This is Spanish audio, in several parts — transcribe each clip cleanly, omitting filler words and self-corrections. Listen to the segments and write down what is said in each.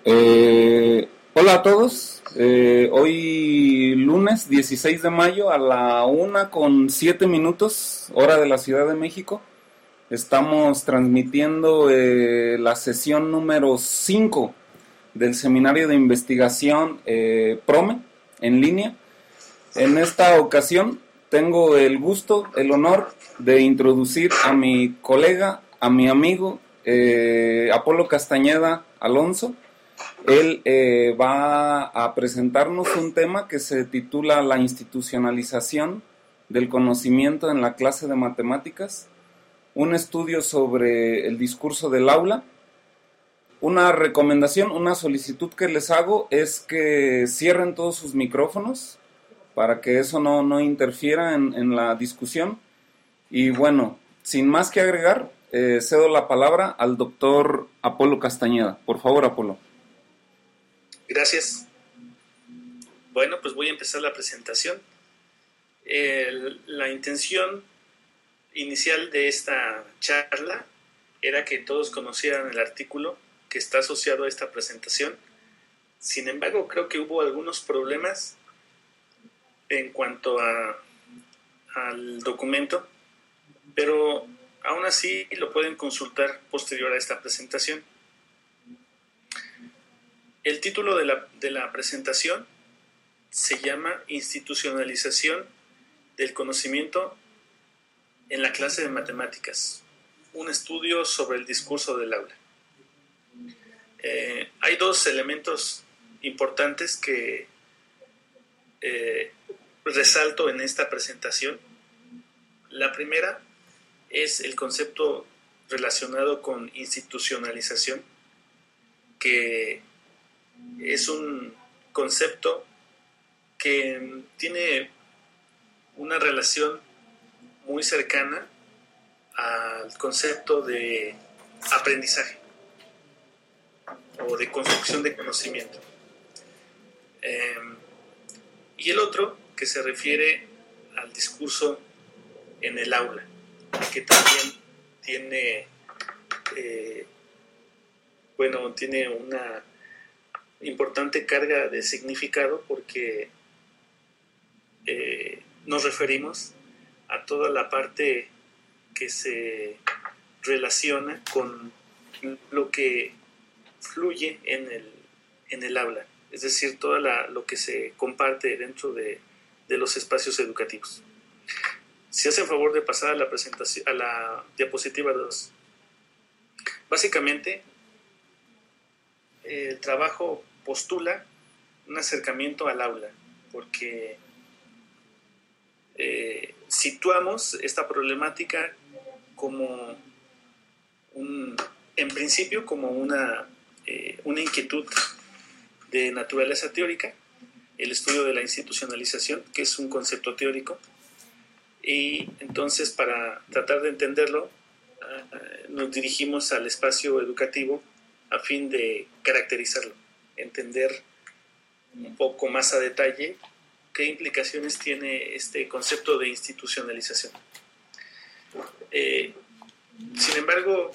Hola a todos. Hoy lunes 16 de mayo a la 1:07, hora de la Ciudad de México. Estamos transmitiendo la sesión número 5 del Seminario de Investigación PROME en línea. En esta ocasión tengo el gusto, el honor de introducir a mi colega, a mi amigo Apolo Castañeda Alonso. Él va a presentarnos un tema que se titula La institucionalización del conocimiento en la clase de matemáticas, un estudio sobre el discurso del aula. Una recomendación, una solicitud que les hago es que cierren todos sus micrófonos para que eso no interfiera en la discusión. Y bueno, sin más que agregar, cedo la palabra al doctor Apolo Castañeda. Por favor, Apolo. Gracias. Bueno, pues voy a empezar la presentación. La intención inicial de esta charla era que todos conocieran el artículo que está asociado a esta presentación. Sin embargo, creo que hubo algunos problemas en cuanto al documento, pero aún así lo pueden consultar posterior a esta presentación. El título de la presentación se llama Institucionalización del conocimiento en la clase de matemáticas, un estudio sobre el discurso del aula. Hay dos elementos importantes que resalto en esta presentación. La primera es el concepto relacionado con institucionalización, que es un concepto que tiene una relación muy cercana al concepto de aprendizaje o de construcción de conocimiento. Y el otro, que se refiere al discurso en el aula, que también tiene, tiene una importante carga de significado, porque nos referimos a toda la parte que se relaciona con lo que fluye en el aula, es decir, todo lo que se comparte dentro de los espacios educativos. Si hace el favor de pasar a la presentación, a la diapositiva 2. Básicamente, el trabajo postula un acercamiento al aula, porque situamos esta problemática como en principio como una inquietud de naturaleza teórica, el estudio de la institucionalización, que es un concepto teórico, y entonces para tratar de entenderlo nos dirigimos al espacio educativo a fin de caracterizarlo, entender un poco más a detalle qué implicaciones tiene este concepto de institucionalización. Sin embargo,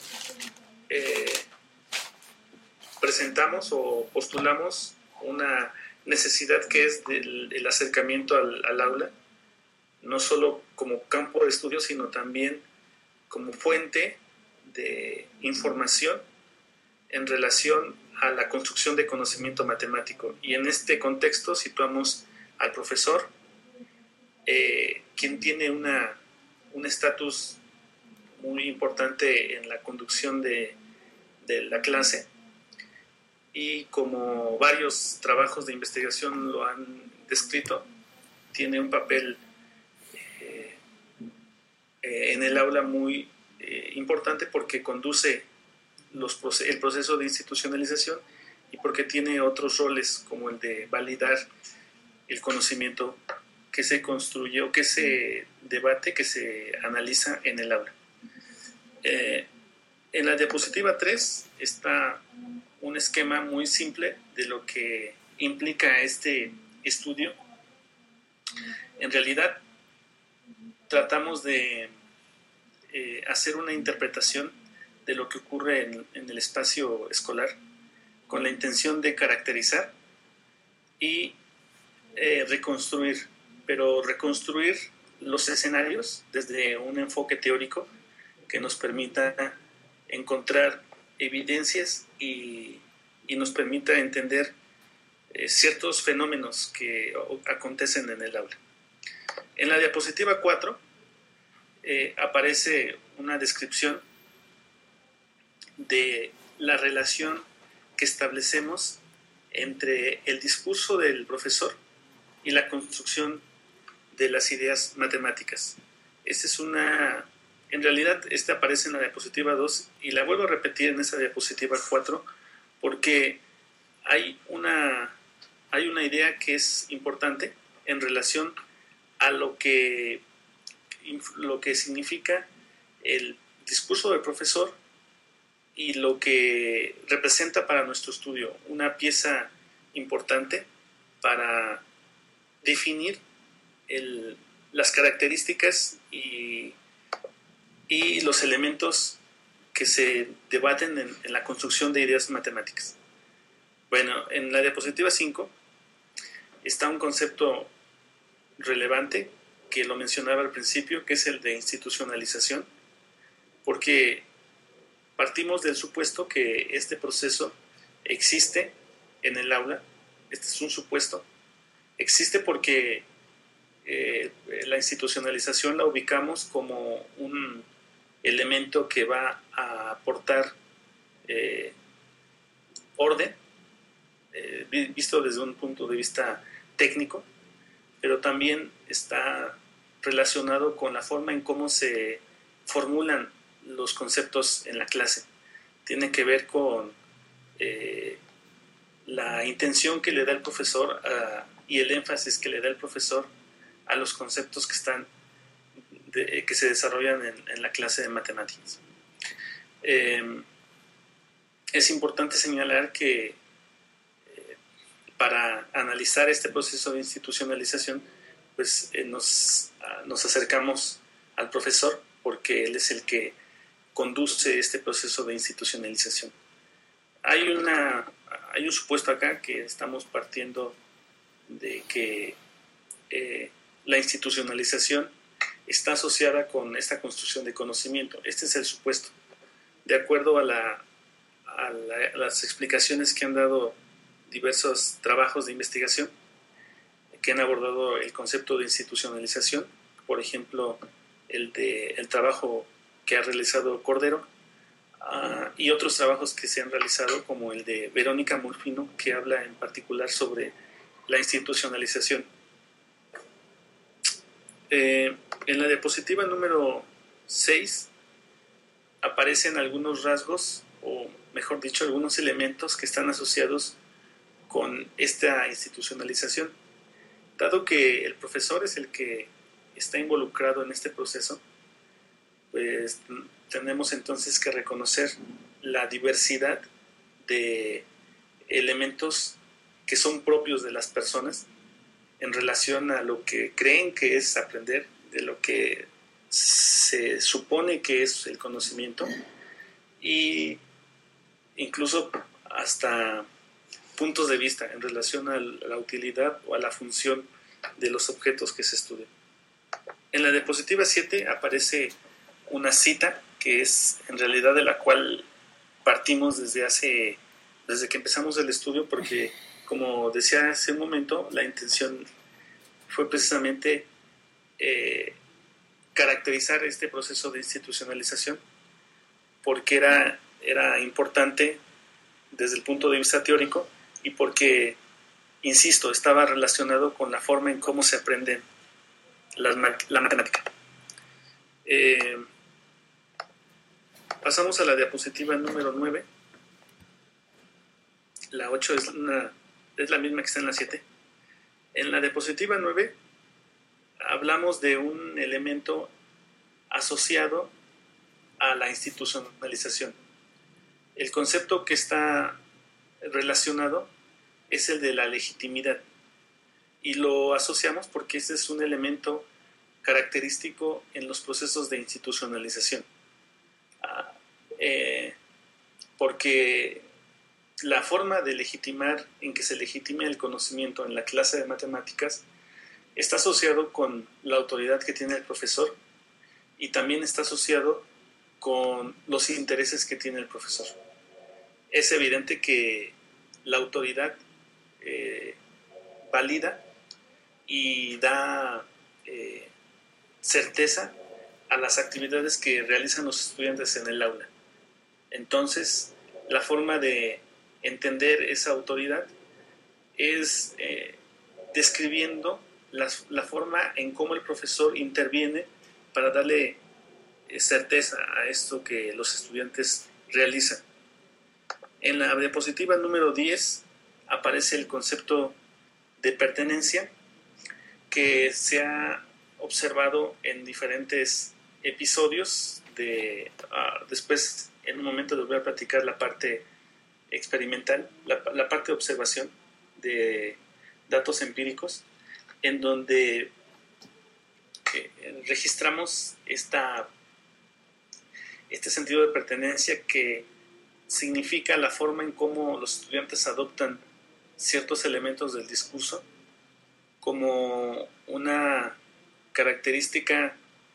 presentamos o postulamos una necesidad que es el acercamiento al aula, no solo como campo de estudio, sino también como fuente de información en relación a la construcción de conocimiento matemático. Y en este contexto situamos al profesor, quien tiene un estatus muy importante en la conducción de la clase, y como varios trabajos de investigación lo han descrito, tiene un papel en el aula muy importante, porque conduce el proceso de institucionalización y porque tiene otros roles, como el de validar el conocimiento que se construye o que se debate, que se analiza en el aula. En la diapositiva 3 está un esquema muy simple de lo que implica este estudio. En realidad, tratamos de hacer una interpretación de lo que ocurre en el espacio escolar, con la intención de caracterizar y reconstruir, pero reconstruir los escenarios desde un enfoque teórico que nos permita encontrar evidencias y nos permita entender ciertos fenómenos que acontecen en el aula. En la diapositiva 4 aparece una descripción de la relación que establecemos entre el discurso del profesor y la construcción de las ideas matemáticas. En realidad, esta aparece en la diapositiva 2 y la vuelvo a repetir en esa diapositiva 4 porque hay una idea que es importante en relación a lo que significa el discurso del profesor y lo que representa para nuestro estudio, una pieza importante para definir las características y los elementos que se debaten en la construcción de ideas matemáticas. Bueno, en la diapositiva 5 está un concepto relevante que lo mencionaba al principio, que es el de institucionalización, porque partimos del supuesto que este proceso existe en el aula. Este es un supuesto. Existe porque la institucionalización la ubicamos como un elemento que va a aportar orden, visto desde un punto de vista técnico, pero también está relacionado con la forma en cómo se formulan los conceptos en la clase. Tiene que ver con la intención que le da el profesor y el énfasis que le da el profesor a los conceptos que se desarrollan en la clase de matemáticas. Es importante señalar que para analizar este proceso de institucionalización, pues nos acercamos al profesor porque él es el que conduce este proceso de institucionalización. Hay un supuesto acá que estamos partiendo de que la institucionalización está asociada con esta construcción de conocimiento. Este es el supuesto. De acuerdo a las explicaciones que han dado diversos trabajos de investigación que han abordado el concepto de institucionalización, por ejemplo, el trabajo que ha realizado Cordero, y otros trabajos que se han realizado, como el de Verónica Mulfino, que habla en particular sobre la institucionalización. En la diapositiva número 6 aparecen algunos rasgos, o mejor dicho, algunos elementos que están asociados con esta institucionalización. Dado que el profesor es el que está involucrado en este proceso, pues tenemos entonces que reconocer la diversidad de elementos que son propios de las personas en relación a lo que creen que es aprender, de lo que se supone que es el conocimiento, y incluso hasta puntos de vista en relación a la utilidad o a la función de los objetos que se estudian. En la diapositiva 7 aparece una cita que es en realidad de la cual partimos desde que empezamos el estudio, porque como decía hace un momento, la intención fue precisamente caracterizar este proceso de institucionalización, porque era importante desde el punto de vista teórico y porque, insisto, estaba relacionado con la forma en cómo se aprende la matemática. Pasamos a la diapositiva número 9. La 8 es la misma que está en la 7. En la diapositiva 9 hablamos de un elemento asociado a la institucionalización. El concepto que está relacionado es el de la legitimidad, y lo asociamos porque ese es un elemento característico en los procesos de institucionalización, porque la forma de legitimar, en que se legitime el conocimiento en la clase de matemáticas, está asociado con la autoridad que tiene el profesor y también está asociado con los intereses que tiene el profesor. Es evidente que la autoridad valida y da certeza a las actividades que realizan los estudiantes en el aula. Entonces, la forma de entender esa autoridad es describiendo la forma en cómo el profesor interviene para darle certeza a esto que los estudiantes realizan. En la diapositiva número 10 aparece el concepto de pertenencia que se ha observado en diferentes episodios. Después, en un momento, les voy a platicar la parte experimental, la parte de observación de datos empíricos, en donde registramos este sentido de pertenencia que significa la forma en cómo los estudiantes adoptan ciertos elementos del discurso como una característica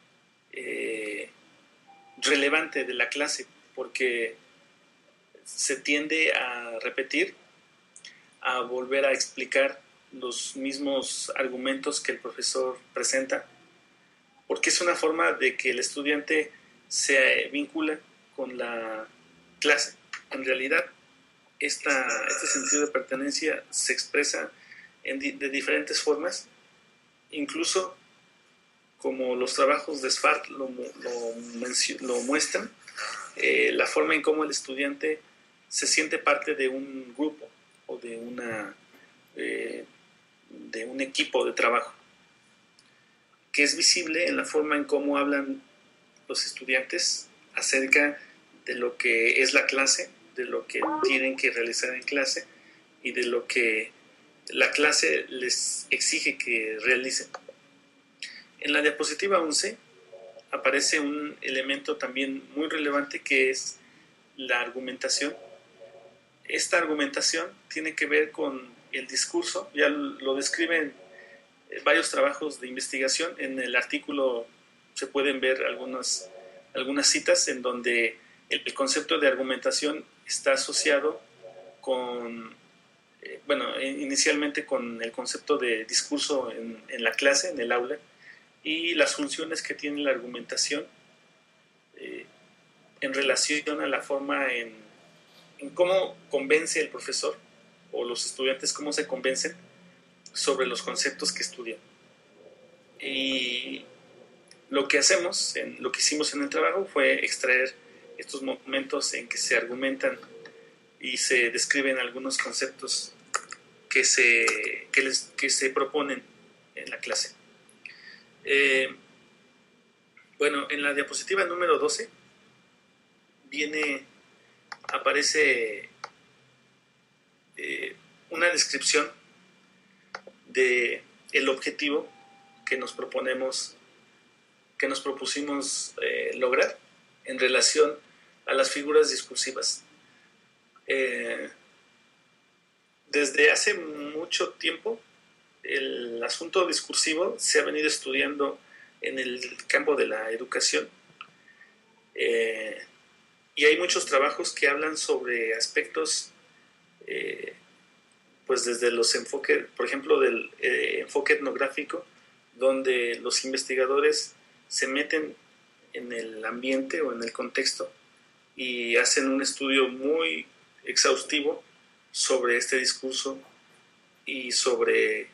relevante de la clase, porque se tiende a repetir, a volver a explicar los mismos argumentos que el profesor presenta, porque es una forma de que el estudiante se vincula con la clase. En realidad, este sentido de pertenencia se expresa de diferentes formas, incluso como los trabajos de Svart lo muestran, la forma en cómo el estudiante se siente parte de un grupo o de un equipo de trabajo, que es visible en la forma en cómo hablan los estudiantes acerca de lo que es la clase, de lo que tienen que realizar en clase y de lo que la clase les exige que realicen. En la diapositiva 11 aparece un elemento también muy relevante que es la argumentación. Esta argumentación tiene que ver con el discurso, ya lo describen varios trabajos de investigación. En el artículo se pueden ver algunas citas en donde el concepto de argumentación está asociado con, inicialmente con el concepto de discurso en la clase, en el aula, y las funciones que tiene la argumentación en relación a la forma en cómo convence el profesor o los estudiantes, cómo se convencen sobre los conceptos que estudian. Y lo que hicimos en el trabajo fue extraer estos momentos en que se argumentan y se describen algunos conceptos que se proponen en la clase. En la diapositiva número 12 aparece una descripción de el objetivo que nos propusimos lograr en relación a las figuras discursivas. Desde hace mucho tiempo el asunto discursivo se ha venido estudiando en el campo de la educación, y hay muchos trabajos que hablan sobre aspectos pues desde los enfoques, por ejemplo, del enfoque etnográfico, donde los investigadores se meten en el ambiente o en el contexto y hacen un estudio muy exhaustivo sobre este discurso y sobre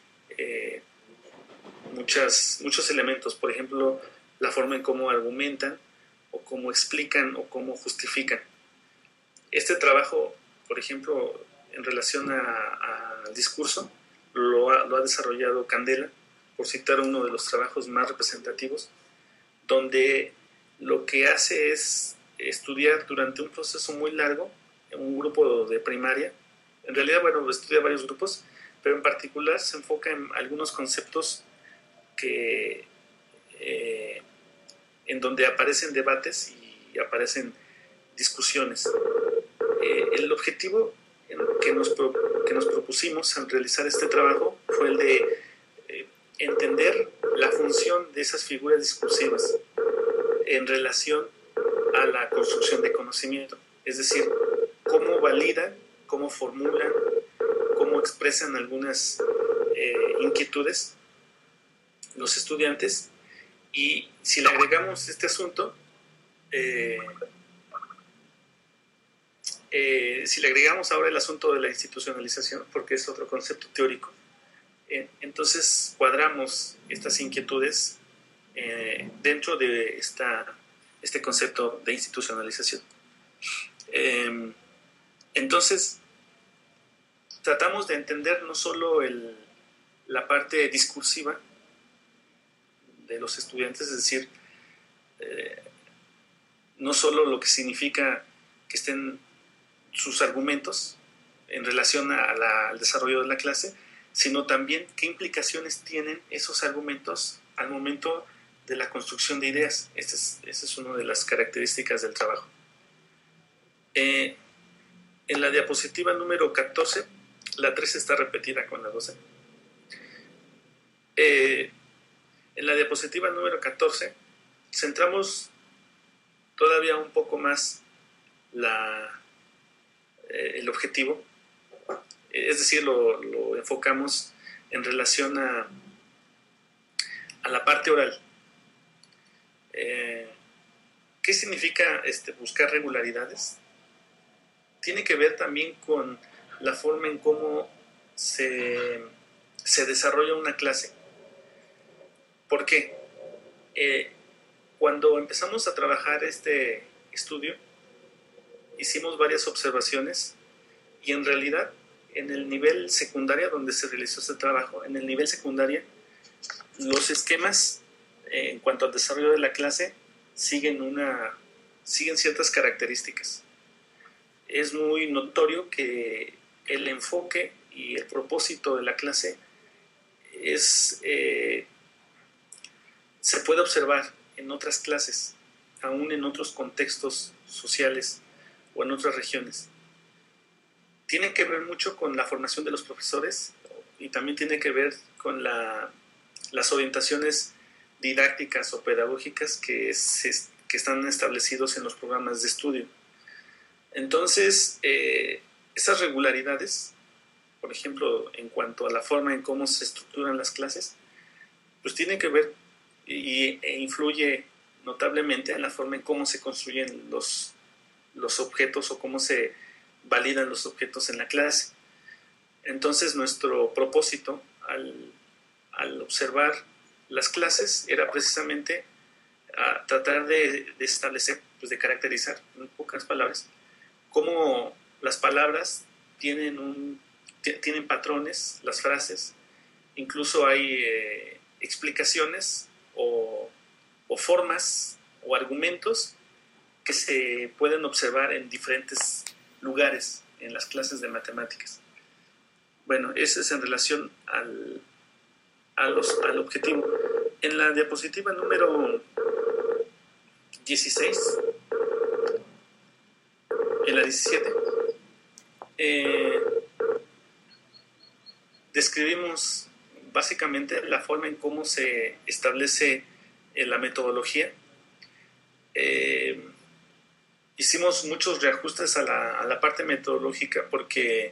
muchos elementos, por ejemplo, la forma en cómo argumentan o cómo explican o cómo justifican. Este trabajo, por ejemplo, en relación al discurso, lo ha desarrollado Candela, por citar uno de los trabajos más representativos, donde lo que hace es estudiar durante un proceso muy largo un grupo de primaria. En realidad, estudia varios grupos, pero en particular se enfoca en algunos conceptos en donde aparecen debates y aparecen discusiones. El objetivo que nos propusimos al realizar este trabajo fue el de entender la función de esas figuras discursivas en relación a la construcción de conocimiento, es decir, cómo validan, cómo formulan, cómo expresan algunas inquietudes los estudiantes, y si le agregamos este asunto, si le agregamos ahora el asunto de la institucionalización, porque es otro concepto teórico, entonces cuadramos estas inquietudes dentro de este concepto de institucionalización. Entonces, tratamos de entender no solo la parte discursiva de los estudiantes, es decir, no solo lo que significa que estén sus argumentos en relación al desarrollo de la clase, sino también qué implicaciones tienen esos argumentos al momento de la construcción de ideas. Esa es una de las características del trabajo. En la diapositiva número 14, la 13 está repetida con la 12. En la diapositiva número 14 centramos todavía un poco más el objetivo, es decir, lo enfocamos en relación a la parte oral. ¿Qué significa buscar regularidades? Tiene que ver también con la forma en cómo se desarrolla una clase. ¿Por qué? Cuando empezamos a trabajar este estudio, hicimos varias observaciones y en realidad en el nivel secundaria donde se realizó este trabajo, en el nivel secundaria, los esquemas en cuanto al desarrollo de la clase siguen ciertas características. Es muy notorio que el enfoque y el propósito de la clase se puede observar en otras clases, aún en otros contextos sociales o en otras regiones. Tiene que ver mucho con la formación de los profesores y también tiene que ver con las orientaciones didácticas o pedagógicas que están establecidos en los programas de estudio. Entonces, esas regularidades, por ejemplo, en cuanto a la forma en cómo se estructuran las clases, pues tiene que ver e influye notablemente en la forma en cómo se construyen los objetos o cómo se validan los objetos en la clase. Entonces, nuestro propósito al observar las clases era precisamente tratar de establecer, pues de caracterizar, en pocas palabras, cómo las palabras tienen patrones, las frases, incluso hay explicaciones o formas o argumentos que se pueden observar en diferentes lugares en las clases de matemáticas. Bueno, eso es en relación al objetivo. En la diapositiva número 16, en la 17, describimos básicamente la forma en cómo se establece la metodología. Hicimos muchos reajustes a la parte metodológica porque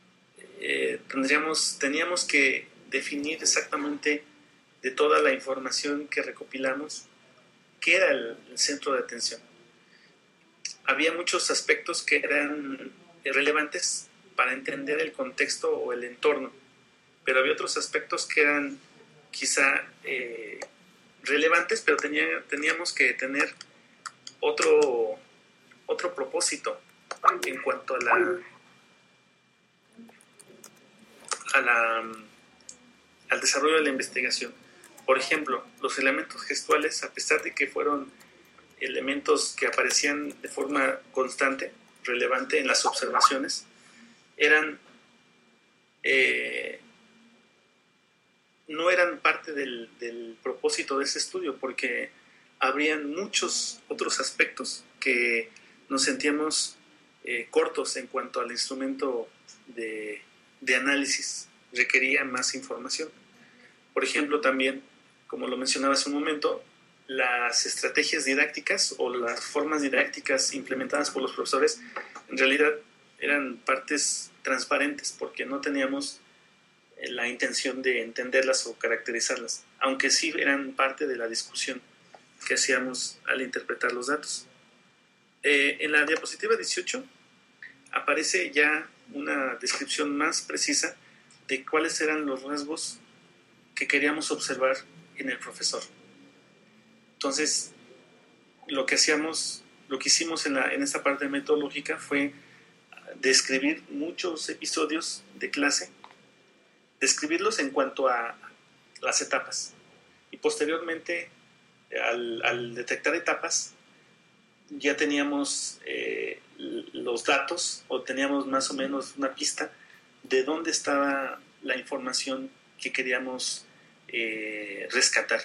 teníamos que definir exactamente de toda la información que recopilamos qué era el centro de atención. Había muchos aspectos que eran relevantes para entender el contexto o el entorno, pero había otros aspectos que eran quizá relevantes, pero teníamos que tener otro propósito en cuanto al desarrollo de la investigación. Por ejemplo, los elementos gestuales, a pesar de que fueron elementos que aparecían de forma constante, relevante en las observaciones, no eran parte del propósito de ese estudio, porque habrían muchos otros aspectos que nos sentíamos cortos en cuanto al instrumento de análisis, requería más información. Por ejemplo, también, como lo mencionaba hace un momento, las estrategias didácticas o las formas didácticas implementadas por los profesores en realidad eran partes transparentes porque no teníamos la intención de entenderlas o caracterizarlas, aunque sí eran parte de la discusión que hacíamos al interpretar los datos. En la diapositiva 18 aparece ya una descripción más precisa de cuáles eran los rasgos que queríamos observar en el profesor. Entonces, lo que hicimos en esta parte metodológica fue describir muchos episodios de clase, describirlos en cuanto a las etapas. Y posteriormente, al detectar etapas, ya teníamos los datos o teníamos más o menos una pista de dónde estaba la información que queríamos rescatar.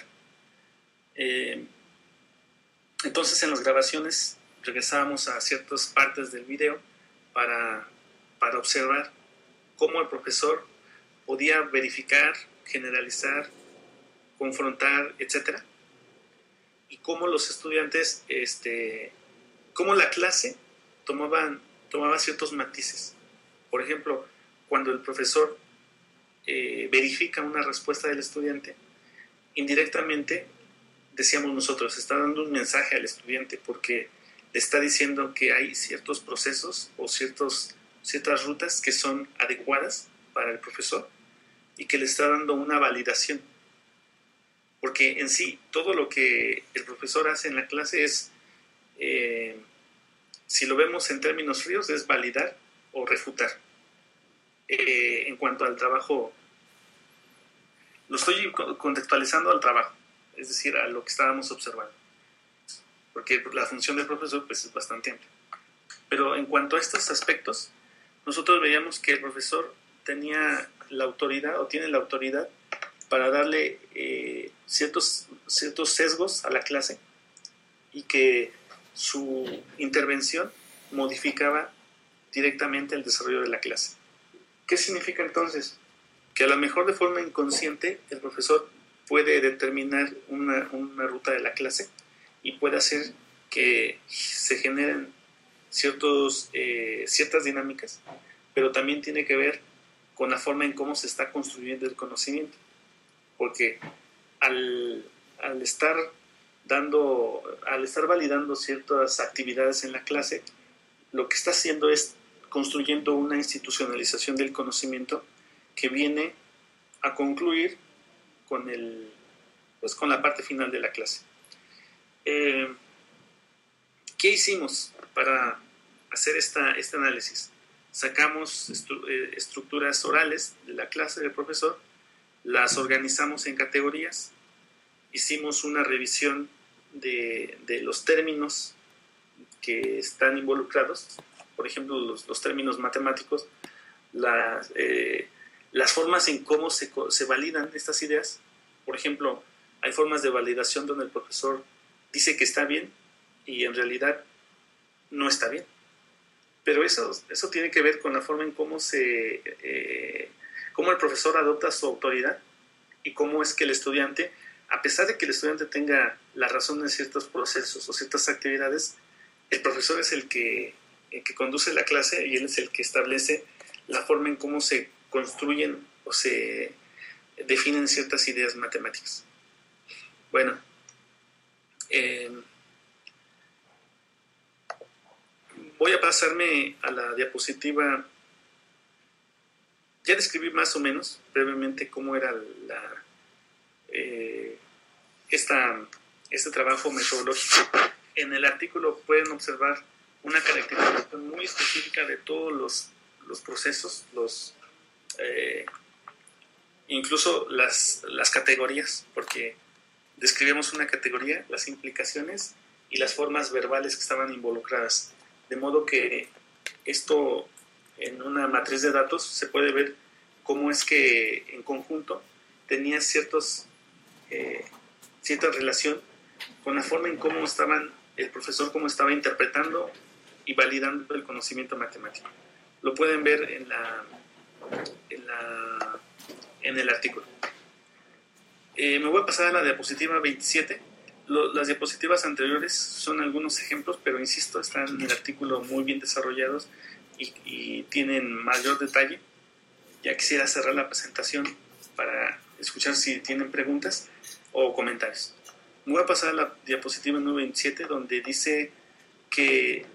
Entonces en las grabaciones regresábamos a ciertas partes del video para observar cómo el profesor podía verificar, generalizar, confrontar, etc. Y cómo los estudiantes, cómo la clase tomaba ciertos matices. Por ejemplo, cuando el profesor verifica una respuesta del estudiante, indirectamente decíamos nosotros, está dando un mensaje al estudiante porque le está diciendo que hay ciertos procesos o ciertas rutas que son adecuadas para el profesor y que le está dando una validación. Porque en sí, todo lo que el profesor hace en la clase es, si lo vemos en términos fríos, es validar o refutar. En cuanto al trabajo, lo estoy contextualizando al trabajo, es decir, a lo que estábamos observando, porque la función del profesor pues, es bastante amplia. Pero en cuanto a estos aspectos, nosotros veíamos que el profesor tenía la autoridad o tiene la autoridad para darle ciertos sesgos a la clase y que su intervención modificaba directamente el desarrollo de la clase. ¿Qué significa entonces? Que a lo mejor de forma inconsciente el profesor puede determinar una ruta de la clase y puede hacer que se generen ciertas dinámicas, pero también tiene que ver con la forma en cómo se está construyendo el conocimiento. Porque al estar validando ciertas actividades en la clase, lo que está haciendo es construyendo una institucionalización del conocimiento que viene a concluir con la parte final de la clase. ¿Qué hicimos para hacer este análisis? Sacamos estructuras orales de la clase del profesor, las organizamos en categorías, hicimos una revisión de los términos que están involucrados, por ejemplo, los términos matemáticos, las formas en cómo se validan estas ideas. Por ejemplo, hay formas de validación donde el profesor dice que está bien y en realidad no está bien. Pero eso tiene que ver con la forma en cómo el profesor adopta su autoridad y cómo es que el estudiante, a pesar de que el estudiante tenga la razón en ciertos procesos o ciertas actividades, el profesor es el que conduce la clase y él es el que establece la forma en cómo se construyen o se definen ciertas ideas matemáticas. Bueno, voy a pasarme a la diapositiva. Ya describí más o menos brevemente cómo era este trabajo metodológico. En el artículo pueden observar una caracterización muy específica de todos los procesos, incluso las categorías, porque describimos una categoría, las implicaciones y las formas verbales que estaban involucradas. De modo que esto en una matriz de datos se puede ver cómo es que en conjunto tenía cierta relación con la forma en cómo el profesor estaba interpretando y validando el conocimiento matemático. Lo pueden ver en el artículo. Me voy a pasar a la diapositiva 27. Las diapositivas anteriores son algunos ejemplos, pero insisto, están en el artículo muy bien desarrollados y tienen mayor detalle. Ya quisiera cerrar la presentación para escuchar si tienen preguntas o comentarios. Me voy a pasar a la diapositiva número 27, donde dice que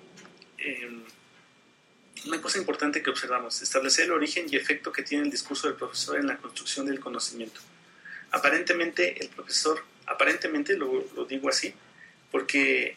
una cosa importante que observamos: establecer el origen y efecto que tiene el discurso del profesor en la construcción del conocimiento. Aparentemente el profesor, lo digo así, porque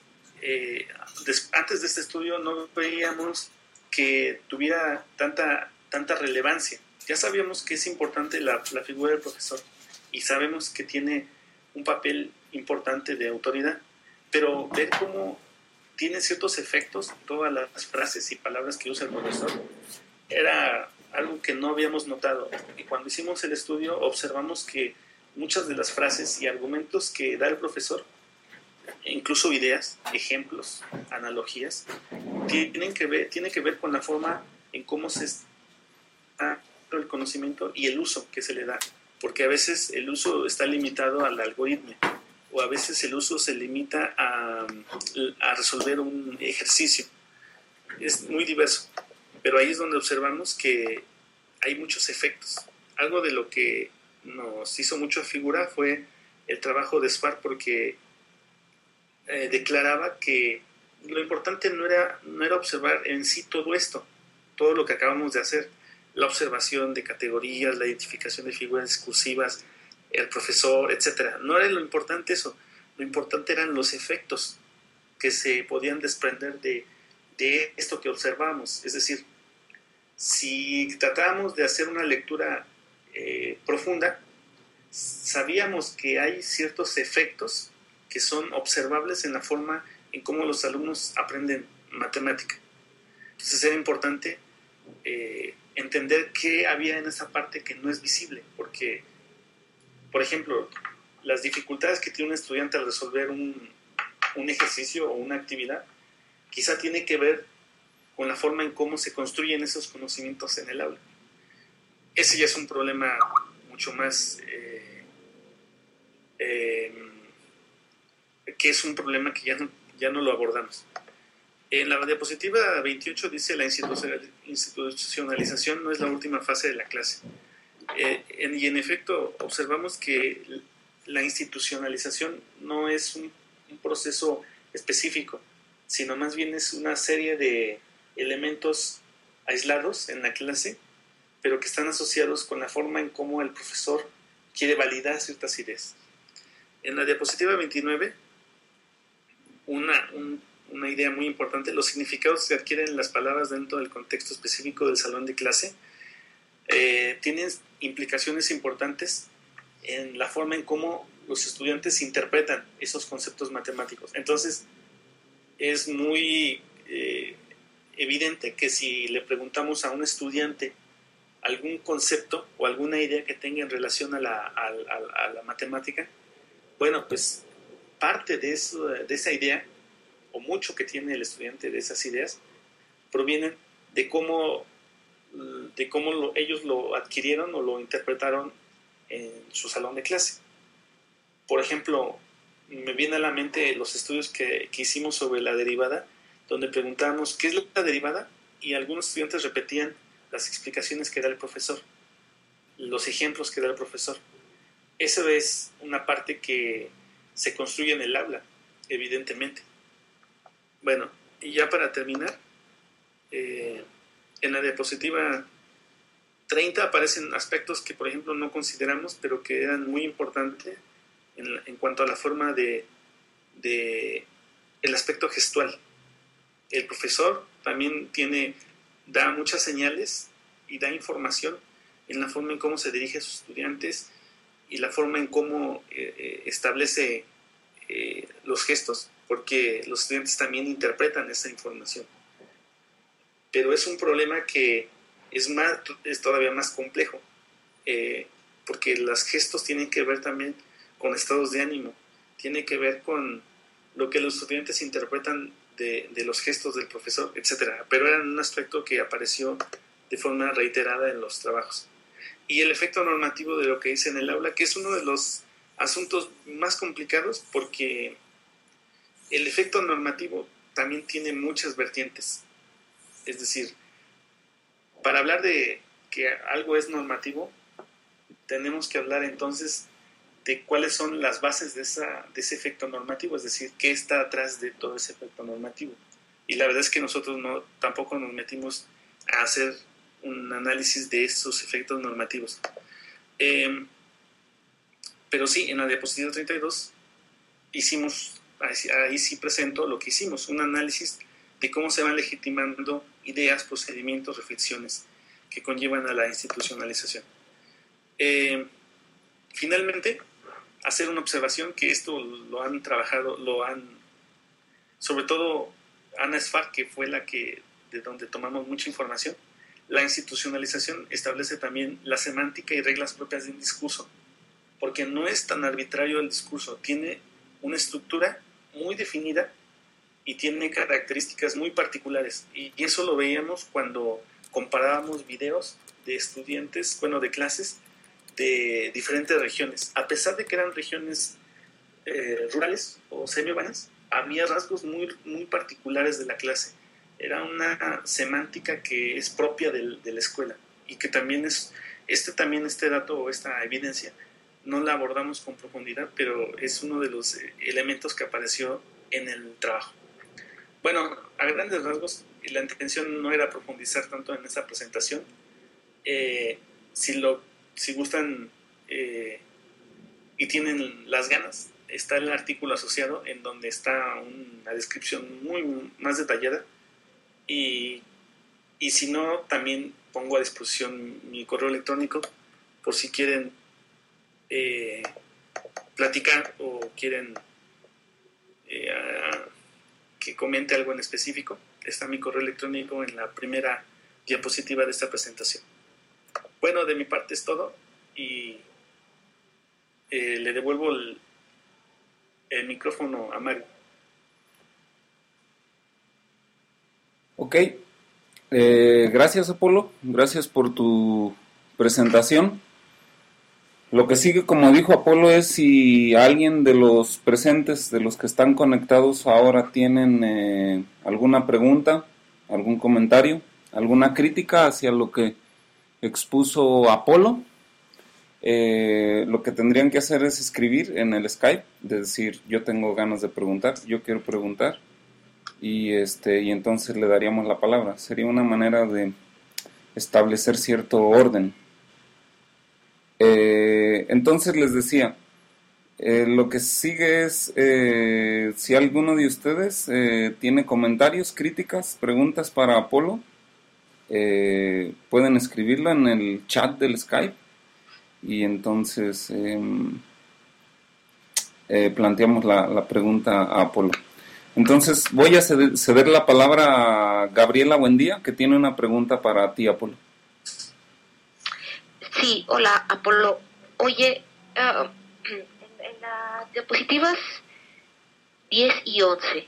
antes de este estudio no veíamos que tuviera tanta relevancia. Ya sabíamos que es importante la figura del profesor y sabemos que tiene un papel importante de autoridad, pero ver cómo tiene ciertos efectos todas las frases y palabras que usa el profesor era algo que no habíamos notado, y cuando hicimos el estudio observamos que muchas de las frases y argumentos que da el profesor, incluso ideas, ejemplos, analogías, tiene que ver con la forma en cómo se está el conocimiento y el uso que se le da, porque a veces el uso está limitado al algoritmo, o a veces el uso se limita a resolver un ejercicio. Es muy diverso, pero ahí es donde observamos que hay muchos efectos. Algo de lo que nos hizo mucho figura fue el trabajo de Sfar, porque declaraba que lo importante no era observar en sí todo esto, todo lo que acabamos de hacer, la observación de categorías, la identificación de figuras discursivas, el profesor, etc. No era lo importante eso, lo importante eran los efectos que se podían desprender de esto que observamos. Es decir, si tratábamos de hacer una lectura profunda, sabíamos que hay ciertos efectos que son observables en la forma en cómo los alumnos aprenden matemática. Entonces era importante entender qué había en esa parte que no es visible, porque, por ejemplo, las dificultades que tiene un estudiante al resolver un ejercicio o una actividad, quizá tiene que ver con la forma en cómo se construyen esos conocimientos en el aula. Ese ya es un problema mucho más que es un problema que ya no lo abordamos. En la diapositiva 28 dice: la institucionalización no es la última fase de la clase. Y en efecto observamos que la institucionalización no es un proceso específico, sino más bien es una serie de elementos aislados en la clase, pero que están asociados con la forma en cómo el profesor quiere validar ciertas ideas. En la diapositiva 29, una idea muy importante: los significados que adquieren las palabras dentro del contexto específico del salón de clase tienen implicaciones importantes en la forma en cómo los estudiantes interpretan esos conceptos matemáticos. Entonces, es muy evidente que si le preguntamos a un estudiante algún concepto o alguna idea que tenga en relación a la matemática, bueno, pues parte de esa idea, o mucho que tiene el estudiante de esas ideas, provienen de cómo ellos lo adquirieron o lo interpretaron en su salón de clase. Por ejemplo, me viene a la mente los estudios que hicimos sobre la derivada, donde preguntábamos qué es la derivada, y algunos estudiantes repetían las explicaciones que da el profesor, los ejemplos que da el profesor. Eso es una parte que se construye en el aula, evidentemente. Bueno, y ya para terminar, en la diapositiva 30 aparecen aspectos que, por ejemplo, no consideramos, pero que eran muy importantes en cuanto a la forma de el aspecto gestual. El profesor también da muchas señales y da información en la forma en cómo se dirige a sus estudiantes y la forma en cómo establece los gestos, porque los estudiantes también interpretan esa información. Pero es un problema que es todavía más complejo, porque los gestos tienen que ver también con estados de ánimo, tiene que ver con lo que los estudiantes interpretan de los gestos del profesor, etcétera, pero era un aspecto que apareció de forma reiterada en los trabajos. Y el efecto normativo de lo que hice en el aula, que es uno de los asuntos más complicados, porque el efecto normativo también tiene muchas vertientes. Es decir, para hablar de que algo es normativo, tenemos que hablar entonces de cuáles son las bases de ese efecto normativo, es decir, qué está atrás de todo ese efecto normativo. Y la verdad es que nosotros tampoco nos metimos a hacer un análisis de esos efectos normativos. Pero sí, en la diapositiva 32 hicimos, ahí sí presento lo que hicimos, un análisis de cómo se van legitimando ideas, procedimientos, reflexiones que conllevan a la institucionalización. Finalmente, hacer una observación que esto lo han trabajado, sobre todo Ana Sfar, que fue de donde tomamos mucha información. La institucionalización establece también la semántica y reglas propias de un discurso, porque no es tan arbitrario el discurso, tiene una estructura muy definida y tiene características muy particulares, y eso lo veíamos cuando comparábamos videos de estudiantes, de clases de diferentes regiones. A pesar de que eran regiones rurales o semi-urbanas, había rasgos muy, muy particulares de la clase. Era una semántica que es propia de la escuela, y que también este dato o esta evidencia no la abordamos con profundidad, pero es uno de los elementos que apareció en el trabajo. Bueno, a grandes rasgos, la intención no era profundizar tanto en esa presentación. Si gustan y tienen las ganas, está el artículo asociado en donde está una descripción muy más detallada, y si no, también pongo a disposición mi correo electrónico por si quieren platicar o quieren que comente algo en específico. Está mi correo electrónico en la primera diapositiva de esta presentación. Bueno, de mi parte es todo, y le devuelvo el micrófono a Mario. Ok, gracias Apolo, gracias por tu presentación. Lo que sigue, como dijo Apolo, es si alguien de los presentes, de los que están conectados ahora, tienen alguna pregunta, algún comentario, alguna crítica hacia lo que expuso Apolo. Lo que tendrían que hacer es escribir en el Skype, de decir, yo tengo ganas de preguntar, yo quiero preguntar, y entonces le daríamos la palabra. Sería una manera de establecer cierto orden. Entonces les decía, lo que sigue es, si alguno de ustedes tiene comentarios, críticas, preguntas para Apolo, pueden escribirlo en el chat del Skype, y entonces planteamos la pregunta a Apolo. Entonces voy a ceder la palabra a Gabriela Buendía, que tiene una pregunta para ti, Apolo. Sí, hola Apolo. Oye, en las diapositivas 10 y 11,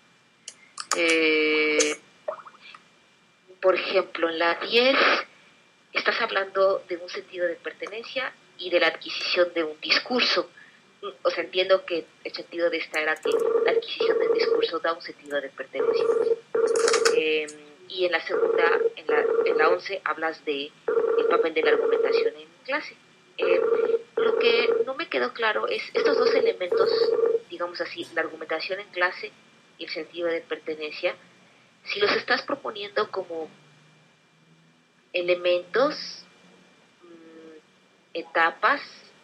por ejemplo, en la 10 estás hablando de un sentido de pertenencia y de la adquisición de un discurso. O sea, entiendo que el sentido de esta era que la adquisición del discurso da un sentido de pertenencia. Y en la segunda, en la 11, hablas de el papel de la argumentación en clase. Lo que no me quedó claro es estos dos elementos, digamos así, la argumentación en clase y el sentido de pertenencia, si los estás proponiendo como elementos, etapas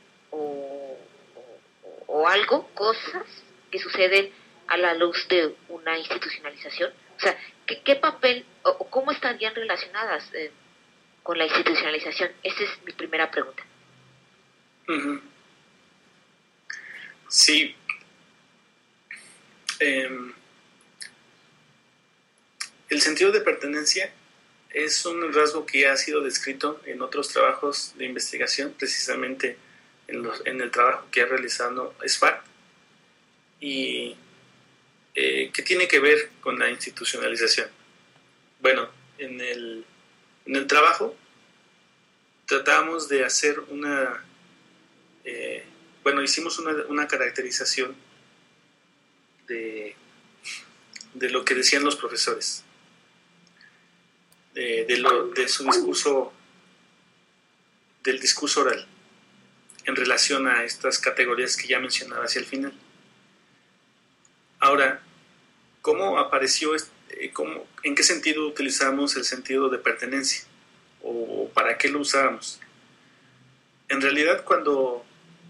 o algo, cosas que suceden a la luz de una institucionalización. O sea, ¿qué papel o cómo estarían relacionadas con la institucionalización? Esa es mi primera pregunta. Uh-huh. Sí. El sentido de pertenencia es un rasgo que ha sido descrito en otros trabajos de investigación, precisamente en el trabajo que ha realizado Sfar, y ¿qué tiene que ver con la institucionalización? Bueno, en el trabajo tratamos de hacer hicimos una caracterización de lo que decían los profesores, de su discurso, del discurso oral, en relación a estas categorías que ya mencionaba hacia el final. Ahora, ¿cómo apareció, en qué sentido utilizamos el sentido de pertenencia? ¿O para qué lo usábamos? En realidad, cuando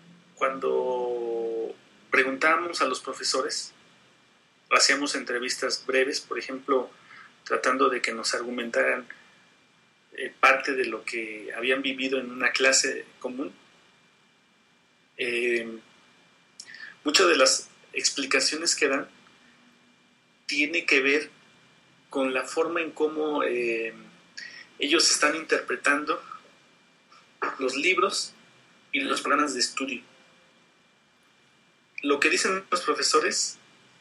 preguntábamos a los profesores, hacíamos entrevistas breves, por ejemplo, tratando de que nos argumentaran parte de lo que habían vivido en una clase común. Muchas de las explicaciones que dan tiene que ver con la forma en cómo ellos están interpretando los libros y los programas de estudio. Lo que dicen los profesores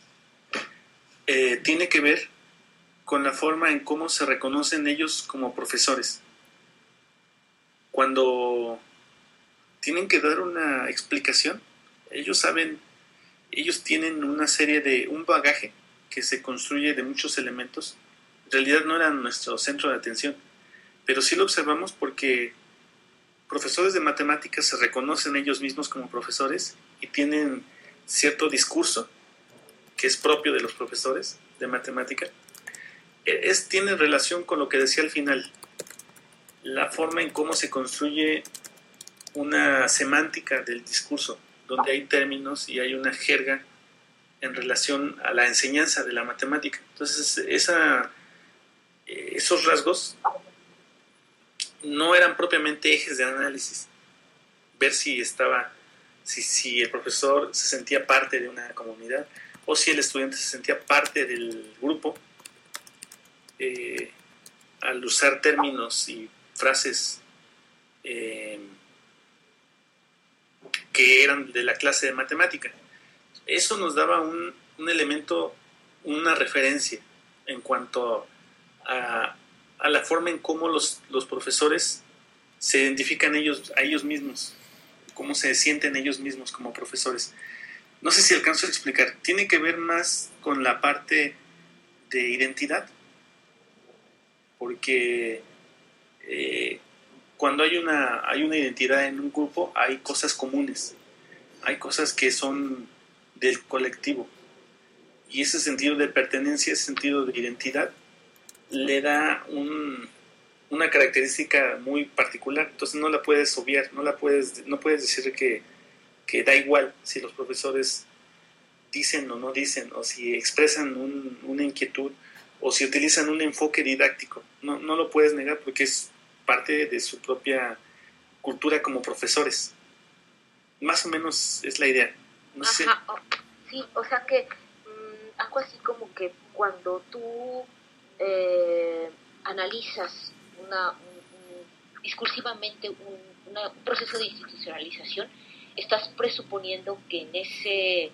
tiene que ver con la forma en cómo se reconocen ellos como profesores. Cuando tienen que dar una explicación, ellos tienen un bagaje que se construye de muchos elementos. En realidad no eran nuestro centro de atención, pero sí lo observamos porque profesores de matemáticas se reconocen ellos mismos como profesores y tienen cierto discurso que es propio de los profesores de matemática. Tiene relación con lo que decía al final, la forma en cómo se construye una semántica del discurso, donde hay términos y hay una jerga en relación a la enseñanza de la matemática. Entonces, esos rasgos no eran propiamente ejes de análisis. Ver si el profesor se sentía parte de una comunidad o si el estudiante se sentía parte del grupo al usar términos y frases que eran de la clase de matemática. Eso nos daba un elemento, una referencia en cuanto a la forma en cómo los profesores se identifican a ellos mismos, cómo se sienten ellos mismos como profesores. No sé si alcanzo a explicar. Tiene que ver más con la parte de identidad, porque cuando hay una identidad en un grupo, hay cosas comunes, hay cosas que son del colectivo, y ese sentido de pertenencia, ese sentido de identidad, le da una característica muy particular. Entonces no la puedes obviar, no puedes decir que da igual si los profesores dicen o no dicen, o si expresan una inquietud, o si utilizan un enfoque didáctico. No lo puedes negar porque es parte de su propia cultura como profesores. Más o menos es la idea. No sé. Sí, o sea que algo así como que cuando tú analizas discursivamente un proceso de institucionalización, estás presuponiendo que en ese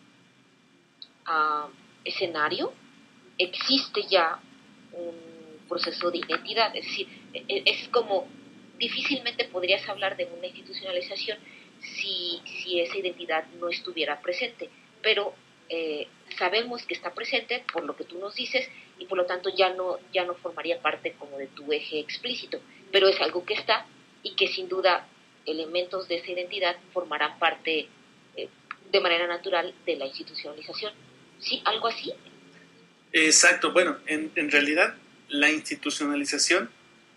escenario existe ya un proceso de identidad. Es decir, es como difícilmente podrías hablar de una institucionalización si esa identidad no estuviera presente, pero sabemos que está presente por lo que tú nos dices y por lo tanto ya no formaría parte como de tu eje explícito, pero es algo que está y que sin duda elementos de esa identidad formarán parte de manera natural de la institucionalización. ¿Sí? ¿Algo así? Exacto. Bueno, en realidad la institucionalización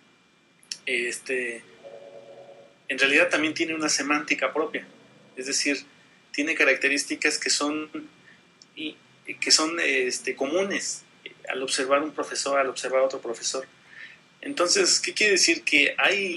en realidad también tiene una semántica propia, es decir, tiene características que son comunes al observar un profesor, al observar otro profesor. Entonces, ¿qué quiere decir? Que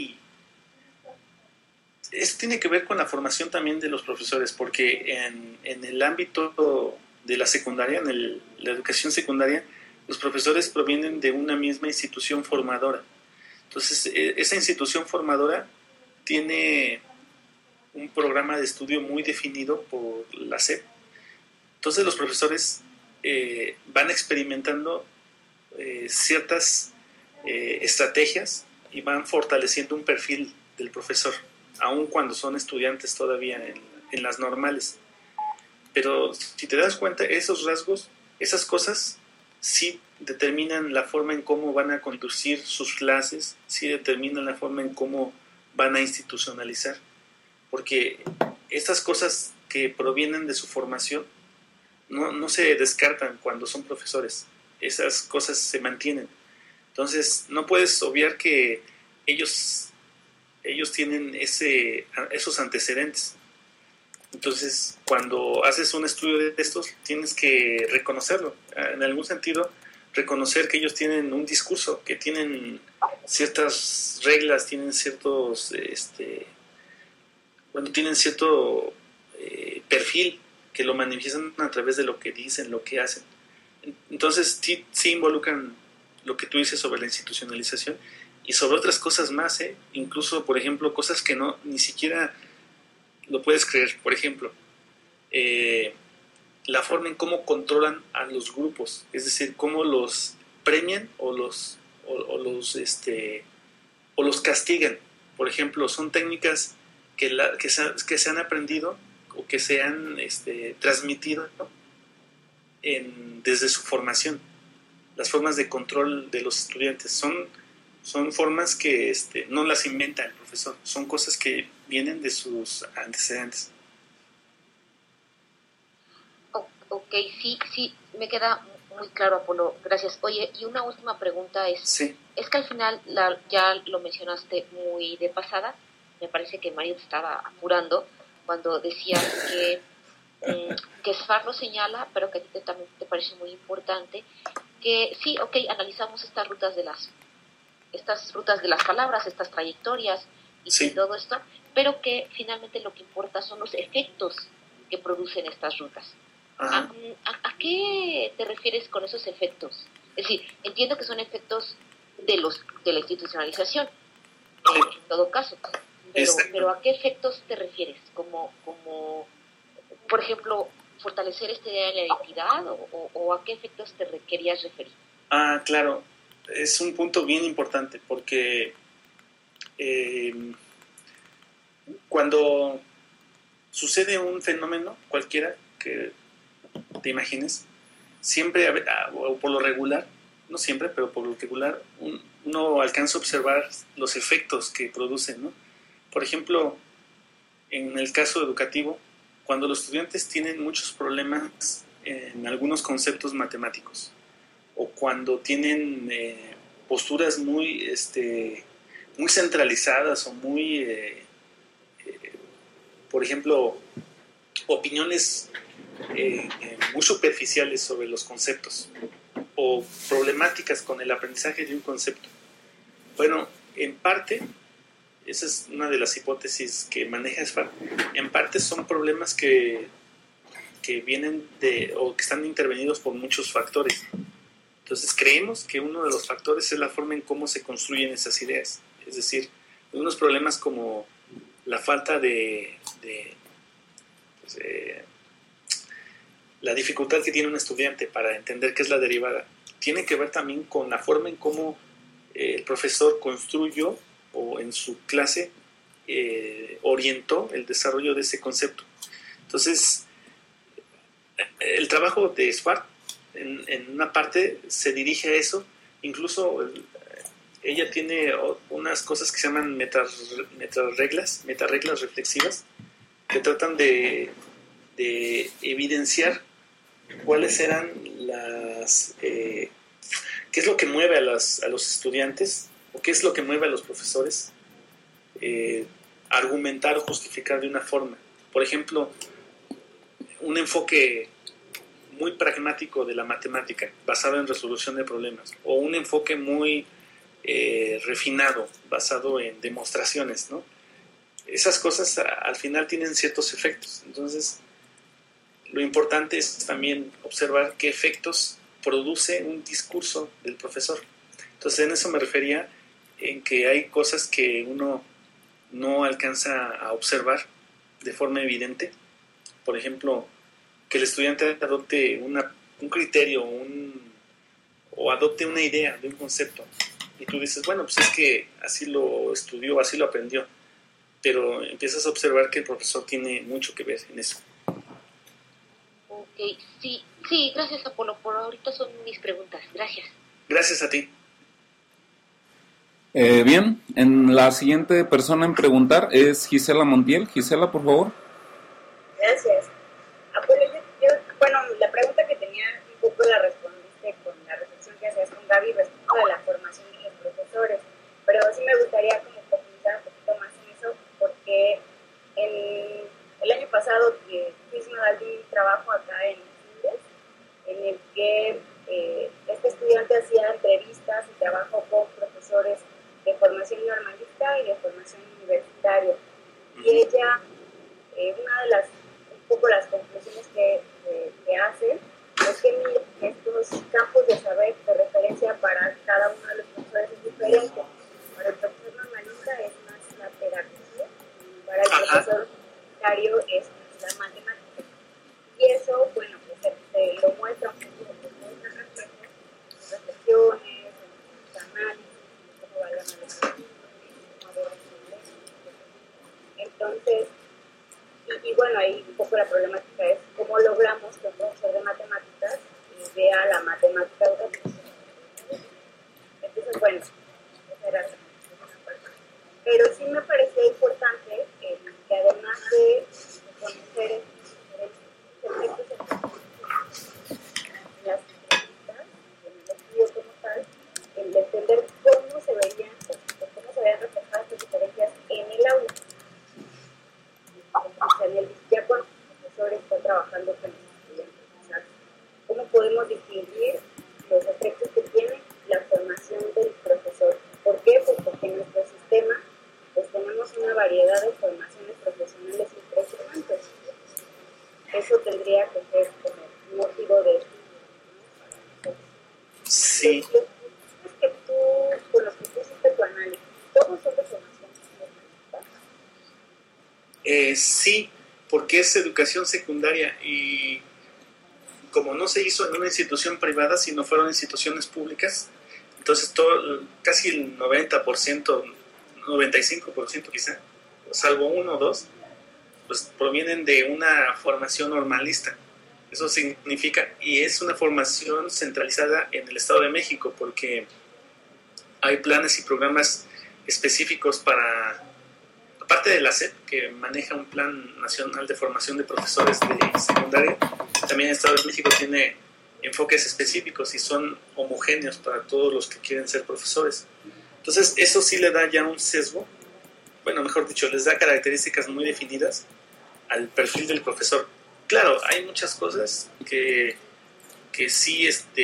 eso tiene que ver con la formación también de los profesores, porque en el ámbito de la secundaria, la educación secundaria, los profesores provienen de una misma institución formadora. Entonces, esa institución formadora tiene un programa de estudio muy definido por la SEP. Entonces, los profesores van experimentando ciertas estrategias y van fortaleciendo un perfil del profesor, aun cuando son estudiantes todavía en las normales. Pero si te das cuenta, esos rasgos, esas cosas, sí determinan la forma en cómo van a conducir sus clases, sí determinan la forma en cómo van a institucionalizar, porque estas cosas que provienen de su formación no se descartan cuando son profesores, esas cosas se mantienen. Entonces no puedes obviar que ellos tienen esos antecedentes. Entonces, cuando haces un estudio de estos, tienes que reconocerlo. En algún sentido, reconocer que ellos tienen un discurso, que tienen ciertas reglas, tienen ciertos, tienen cierto perfil que lo manifiestan a través de lo que dicen, lo que hacen. Entonces, sí involucran lo que tú dices sobre la institucionalización y sobre otras cosas más, incluso, por ejemplo, cosas que ni siquiera lo puedes creer. Por ejemplo, la forma en cómo controlan a los grupos, es decir, cómo los premian o los castigan. Por ejemplo, son técnicas que se han aprendido o que se han transmitido desde su formación. Las formas de control de los estudiantes son formas que no las inventa el profesor, son cosas que vienen de sus antecedentes. Ok, sí, me queda muy claro, Apolo, gracias. Oye, y una última pregunta es, sí. Es que al final, ya lo mencionaste muy de pasada, me parece que Mario te estaba apurando cuando decías que SFAR lo señala, pero que a ti también te parece muy importante, que sí, ok, analizamos estas rutas de las palabras, estas trayectorias y todo esto, pero que finalmente lo que importa son los efectos que producen estas rutas. ¿A qué te refieres con esos efectos? Es decir, entiendo que son efectos de la institucionalización, en todo caso, pero ¿a qué efectos te refieres? Como por ejemplo, fortalecer esta idea de la identidad o ¿a qué efectos te querías referir? Claro, es un punto bien importante porque cuando sucede un fenómeno cualquiera que te imagines, siempre, o por lo regular, no siempre, pero por lo regular, uno alcanza a observar los efectos que producen, ¿no? Por ejemplo, en el caso educativo, cuando los estudiantes tienen muchos problemas en algunos conceptos matemáticos, o cuando tienen posturas muy centralizadas o por ejemplo, opiniones muy superficiales sobre los conceptos o problemáticas con el aprendizaje de un concepto. Bueno, en parte, esa es una de las hipótesis que maneja SFAR, en parte son problemas que vienen o que están intervenidos por muchos factores. Entonces creemos que uno de los factores es la forma en cómo se construyen esas ideas. Es decir, unos problemas como la falta la dificultad que tiene un estudiante para entender qué es la derivada, tiene que ver también con la forma en cómo el profesor construyó o en su clase orientó el desarrollo de ese concepto. Entonces, el trabajo de SFAR en una parte se dirige a eso. Incluso ella tiene unas cosas que se llaman metareglas reflexivas, que tratan de evidenciar cuáles eran qué es lo que mueve a los estudiantes o qué es lo que mueve a los profesores argumentar o justificar de una forma. Por ejemplo, un enfoque muy pragmático de la matemática basado en resolución de problemas, o un enfoque muy refinado basado en demostraciones, ¿no? Esas cosas al final tienen ciertos efectos. Entonces, lo importante es también observar qué efectos produce un discurso del profesor. Entonces, en eso me refería, en que hay cosas que uno no alcanza a observar de forma evidente. Por ejemplo, que el estudiante adopte una criterio, o adopte una idea de un concepto. Y tú dices, bueno, pues es que así lo estudió, así lo aprendió. Pero empiezas a observar que el profesor tiene mucho que ver en eso. Ok, sí, gracias Apolo. Por ahorita son mis preguntas. Gracias. Gracias a ti. Bien, la siguiente persona en preguntar es Gisela Montiel. Gisela, por favor. Gracias. Apolo, bueno, la pregunta que tenía un poco la respondiste con la reflexión que hacías con Gaby respecto de la formación de los profesores, pero sí me gustaría como profundizar un poquito más en eso, porque el año pasado hice un trabajo acá en Indes, en el que este estudiante hacía entrevistas y trabajó con profesores de formación normalista y de formación universitaria. Y ella, una de las conclusiones que hace es que estos campos de saber de referencia para cada uno de los profesores es diferente. Para el profesor normalista es más la pedagogía, para el profesor universitario es más la matemática. Y eso, bueno, pues se lo muestra un poco en los reflejos, en reflexiones, en sus análisis, cómo va la matemática, cómo aborda el problema. Entonces, y bueno, ahí un poco la problemática es cómo logramos que un profesor de matemáticas vea la matemática educativa. Entonces, bueno, esa era una parte. Pero sí me parecía importante que además de conocer efectos en las entrevistas, en el estudio como tal, el entender cómo se veían reflejadas las diferencias en el aula. Ya cuando el profesor está trabajando con los estudiantes, ¿sabes? ¿Cómo podemos distinguir los efectos que tiene la formación del profesor? ¿Por qué? Pues porque en nuestro sistema pues tenemos una variedad de formaciones profesionales impresionantes. Eso tendría que ser como un motivo de estudio, ¿no? Sí. Los que tú, con los que tú hiciste tu análisis, ¿todos son de formación profesional? Sí, porque es educación secundaria y como no se hizo en una institución privada, sino fueron instituciones públicas, entonces casi el 90%, 95% quizá, salvo uno o dos, pues provienen de una formación normalista. Eso significa, y es una formación centralizada en el Estado de México, porque hay planes y programas específicos para, aparte de la SEP, que maneja un plan nacional de formación de profesores de secundaria, también el Estado de México tiene enfoques específicos y son homogéneos para todos los que quieren ser profesores. Entonces, eso sí le da ya un sesgo, bueno, mejor dicho, les da características muy definidas al perfil del profesor. Claro, hay muchas cosas que sí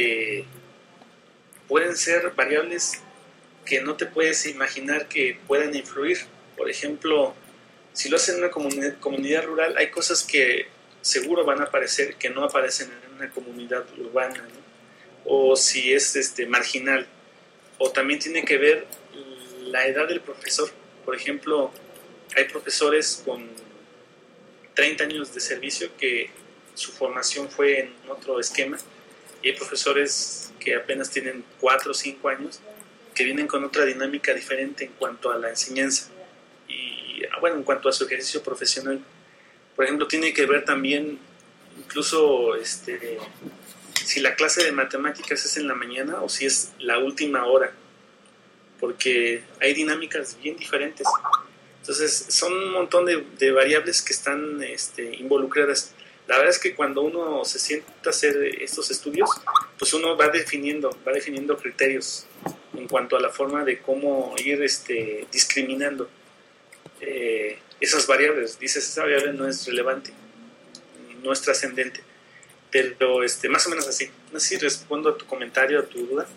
pueden ser variables que no te puedes imaginar que puedan influir. Por ejemplo, si lo hacen en una comunidad rural, hay cosas que seguro van a aparecer que no aparecen en una comunidad urbana, ¿no? O si es marginal. O también tiene que ver la edad del profesor. Por ejemplo, hay profesores con 30 años de servicio que su formación fue en otro esquema, y hay profesores que apenas tienen 4 o 5 años que vienen con otra dinámica diferente en cuanto a la enseñanza y, bueno, en cuanto a su ejercicio profesional. Por ejemplo, tiene que ver también incluso si la clase de matemáticas es en la mañana o si es la última hora, porque hay dinámicas bien diferentes. Entonces, son un montón de variables que están involucradas. La verdad es que cuando uno se sienta a hacer estos estudios, pues uno va definiendo criterios en cuanto a la forma de cómo ir discriminando esas variables. Dices, esa variable no es relevante, no es trascendente, pero más o menos así. No sé si respondo a tu comentario, a tu duda.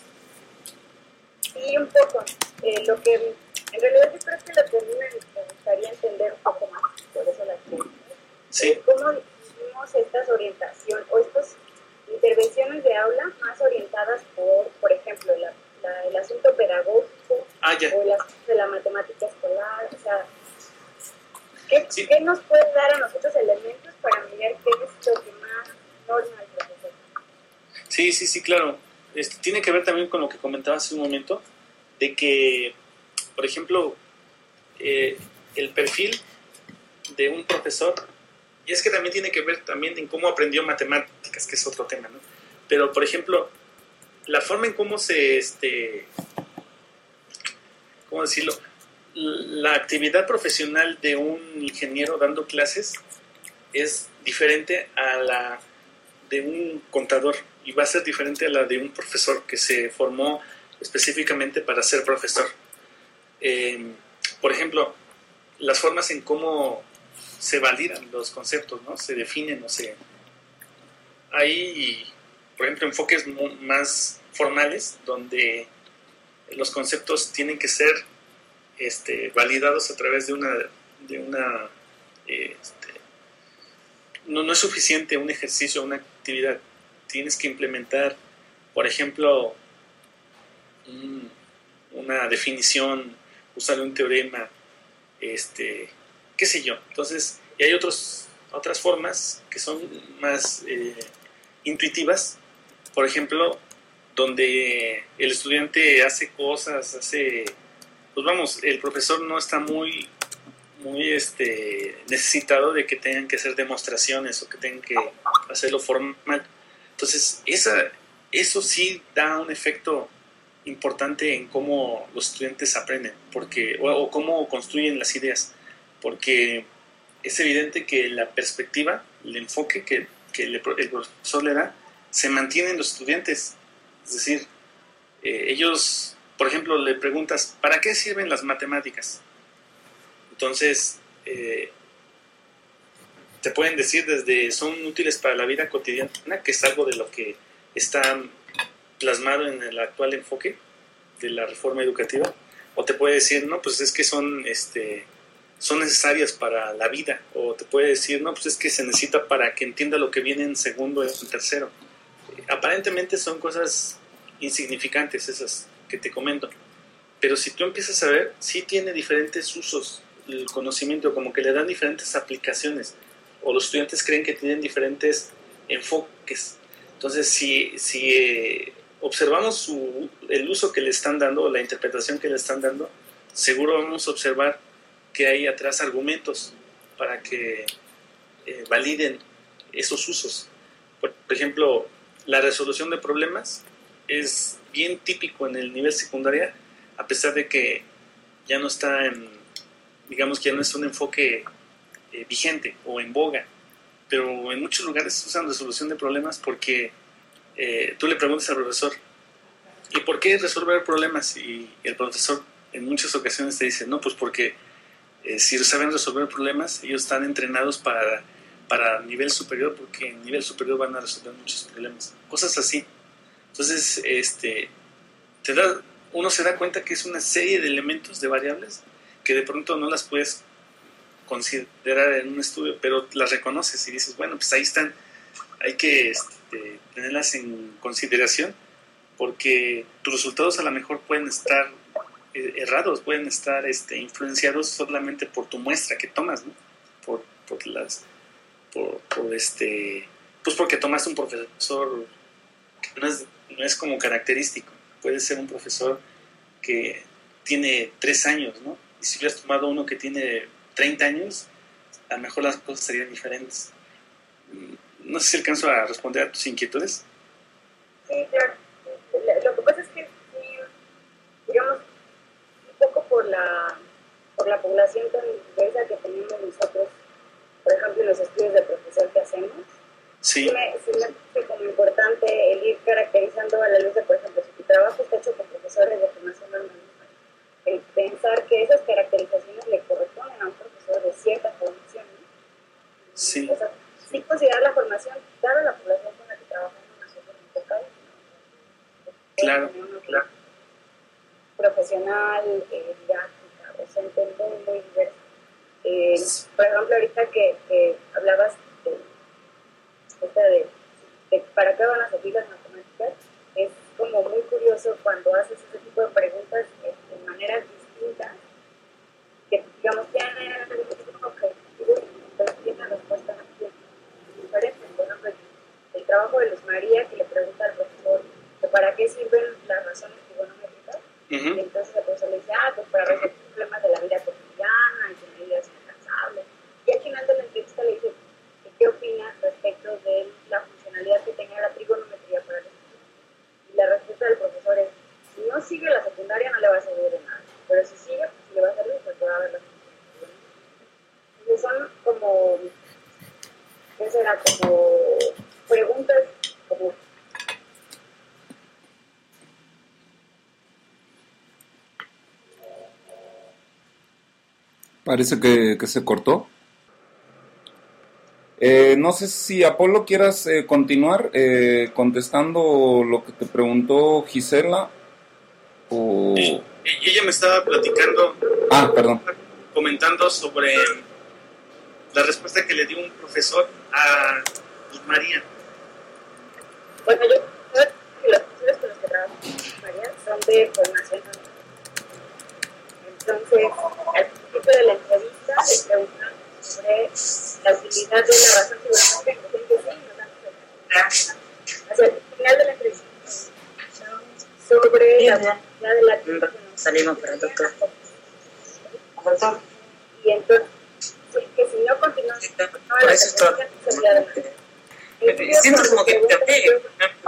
Sí, un poco. Lo que en realidad yo creo que lo que a mí me gustaría entender un poco más, por eso la pregunta, sí. es cómo definimos estas orientaciones o estas intervenciones de aula más orientadas por ejemplo, el asunto pedagógico o el asunto de la matemática escolar. O sea, ¿qué nos puede dar a nosotros elementos para mirar qué es lo que más norma el profesor? Sí, claro. Tiene que ver también con lo que comentaba hace un momento, de que, por ejemplo, el perfil de un profesor, y es que también tiene que ver también en cómo aprendió matemáticas, que es otro tema, ¿no? Pero, por ejemplo, la forma en cómo ¿cómo decirlo? La actividad profesional de un ingeniero dando clases es diferente a la de un contador y va a ser diferente a la de un profesor que se formó específicamente para ser profesor. Por ejemplo, las formas en cómo se validan los conceptos, ¿no? Se definen, no sé. Hay, por ejemplo, enfoques más formales donde los conceptos tienen que ser validados a través de una no es suficiente un ejercicio, una actividad. Tienes que implementar, por ejemplo, una definición, usar un teorema, qué sé yo. Entonces, y hay otras formas que son más intuitivas, por ejemplo, donde el estudiante hace cosas, pues vamos, el profesor no está muy necesitado de que tengan que hacer demostraciones o que tengan que hacerlo formal. Entonces, eso sí da un efecto importante en cómo los estudiantes aprenden, o cómo construyen las ideas, porque es evidente que la perspectiva, el enfoque que el profesor le da, se mantiene en los estudiantes. Es decir, ellos, por ejemplo, le preguntas, ¿para qué sirven las matemáticas? Entonces, te pueden decir desde son útiles para la vida cotidiana, que es algo de lo que está plasmado en el actual enfoque de la reforma educativa, o te puede decir, no, pues es que son necesarias para la vida, o te puede decir, no, pues es que se necesita para que entienda lo que viene en segundo y en tercero. Aparentemente son cosas insignificantes esas que te comento, pero si tú empiezas a ver, sí tiene diferentes usos el conocimiento, como que le dan diferentes aplicaciones, o los estudiantes creen que tienen diferentes enfoques. Entonces, si observamos el uso que le están dando, o la interpretación que le están dando, seguro vamos a observar que hay atrás argumentos para que validen esos usos. Por ejemplo, la resolución de problemas es bien típico en el nivel secundaria, a pesar de que ya no está digamos que ya no es un enfoque vigente o en boga, pero en muchos lugares usan resolución de problemas porque tú le preguntas al profesor, ¿y por qué resolver problemas? Y el profesor en muchas ocasiones te dice, no, pues porque si saben resolver problemas, ellos están entrenados para nivel superior, porque en nivel superior van a resolver muchos problemas, cosas así. Entonces, uno se da cuenta que es una serie de elementos, de variables, que de pronto no las puedes considerar en un estudio, pero las reconoces y dices, bueno, pues ahí están, hay que tenerlas en consideración, porque tus resultados a lo mejor pueden estar errados, pueden estar influenciados solamente por tu muestra que tomas, ¿no? Pues porque tomaste un profesor que no es como característico. Puede ser un profesor que tiene 3 años, ¿no? Y si hubieras tomado uno que tiene 30 años, a lo mejor las cosas serían diferentes. No sé si alcanzo a responder a tus inquietudes. Sí, claro. Lo que pasa es que, digamos, un poco por la población tan diversa que tenemos nosotros, por ejemplo, en los estudios de profesor que hacemos, sí me parece como importante el ir caracterizando a la luz de, por ejemplo, si tu trabajo está hecho con profesores de formación normal, el pensar que esas caracterizaciones le corresponden a un profesor de cierta formación, ¿no? Sí. O sea, sí considerar la formación, claro, la población con la que trabajamos nosotros en Tocay, claro, profesional, didáctica, docente, muy diversa. Por ejemplo, ahorita que hablabas de para qué van a servir las matemáticas, es como muy curioso cuando haces ese tipo de preguntas de maneras distintas, que digamos tienen un objetivo pero tienen respuestas diferentes. Por ejemplo, el trabajo de Luz María, que le pregunta al profesor sirven las razones trigonométricas. Y entonces el profesor le dice, pues para resolver problemas de la vida cotidiana, ingenierías inalcanzables. Y al final de la entrevista le dice, ¿qué opina respecto de la funcionalidad que tenga la trigonometría para el estudio? Y la respuesta del profesor es, si no sigue la secundaria no le va a servir de nada, pero si sigue, pues sí le va a servir porque va a ver las funciones. Entonces son como, ¿qué será? Como preguntas, como... Parece que se cortó. No sé si Apolo quieras continuar contestando lo que te preguntó Gisela o... Ella me estaba platicando, perdón. comentando sobre la respuesta que le dio un profesor a María. Bueno, yo creo que los profesores con los que trabajo, María, son de formación. Entonces, al principio de la entrevista le preguntan sobre la utilidad de la razón trigonométrica, que sí, hacia el final de la entrevista sobre la utilidad de la trigonometría. Salimos para el doctor. Y entonces, que si no continúa por eso está. Siento como que te pegue.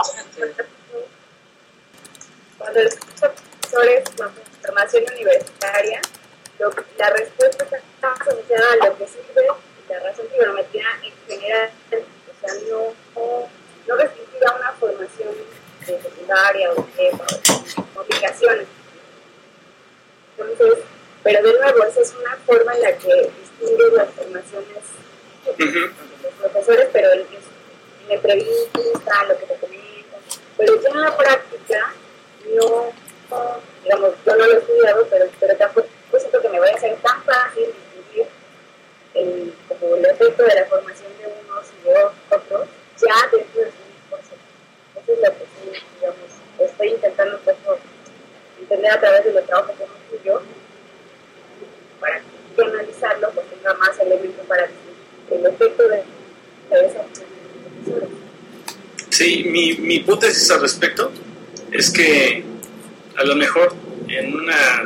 Cuando los profesores con formación universitaria, la respuesta está asociada a lo que sirve la razón trigonometría en general, o sea, no restringida a una formación de secundaria o de obligaciones. Entonces, pero de nuevo, esa es una forma en la que distingue las formaciones de los profesores, pero en la entrevista, lo que te comentan, pero ya en la práctica, no, digamos, yo no lo he estudiado, pero tampoco siento que me vaya a ser tan fácil distinguir como el efecto de la formación de unos y de otros, ya dentro de su proceso. Eso es lo que sí, digamos, estoy intentando un poco entender a través de los trabajos que hemos hecho yo, para que analizarlo, porque tenga más elementos para el efecto de esa profesora. Sí, mi hipótesis al respecto es que a lo mejor en una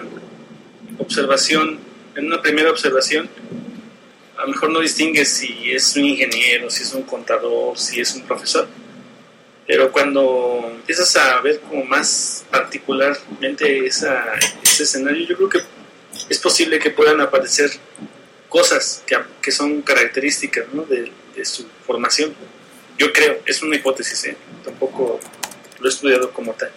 primera observación, a lo mejor no distingues si es un ingeniero, si es un contador, si es un profesor, pero cuando empiezas a ver como más particularmente ese escenario, yo creo que es posible que puedan aparecer cosas que son características, ¿no?, de su formación. Yo creo, es una hipótesis, tampoco lo he estudiado como tal.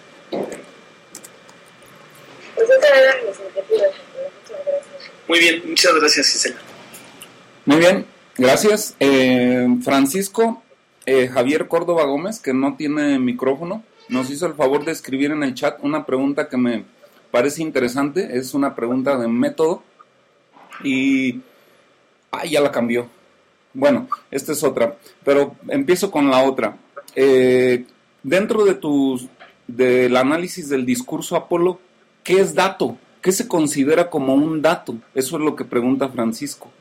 Pues esa era mi iniciativa. Muchas gracias. Muy bien, muchas gracias, Gisela. Muy bien, gracias. Francisco Javier Córdoba Gómez, que no tiene micrófono, nos hizo el favor de escribir en el chat una pregunta que me parece interesante. Es una pregunta de método y... ya la cambió. Bueno, esta es otra, pero empiezo con la otra. Dentro del análisis del discurso Apolo, ¿qué es dato? ¿Qué se considera como un dato? Eso es lo que pregunta Francisco.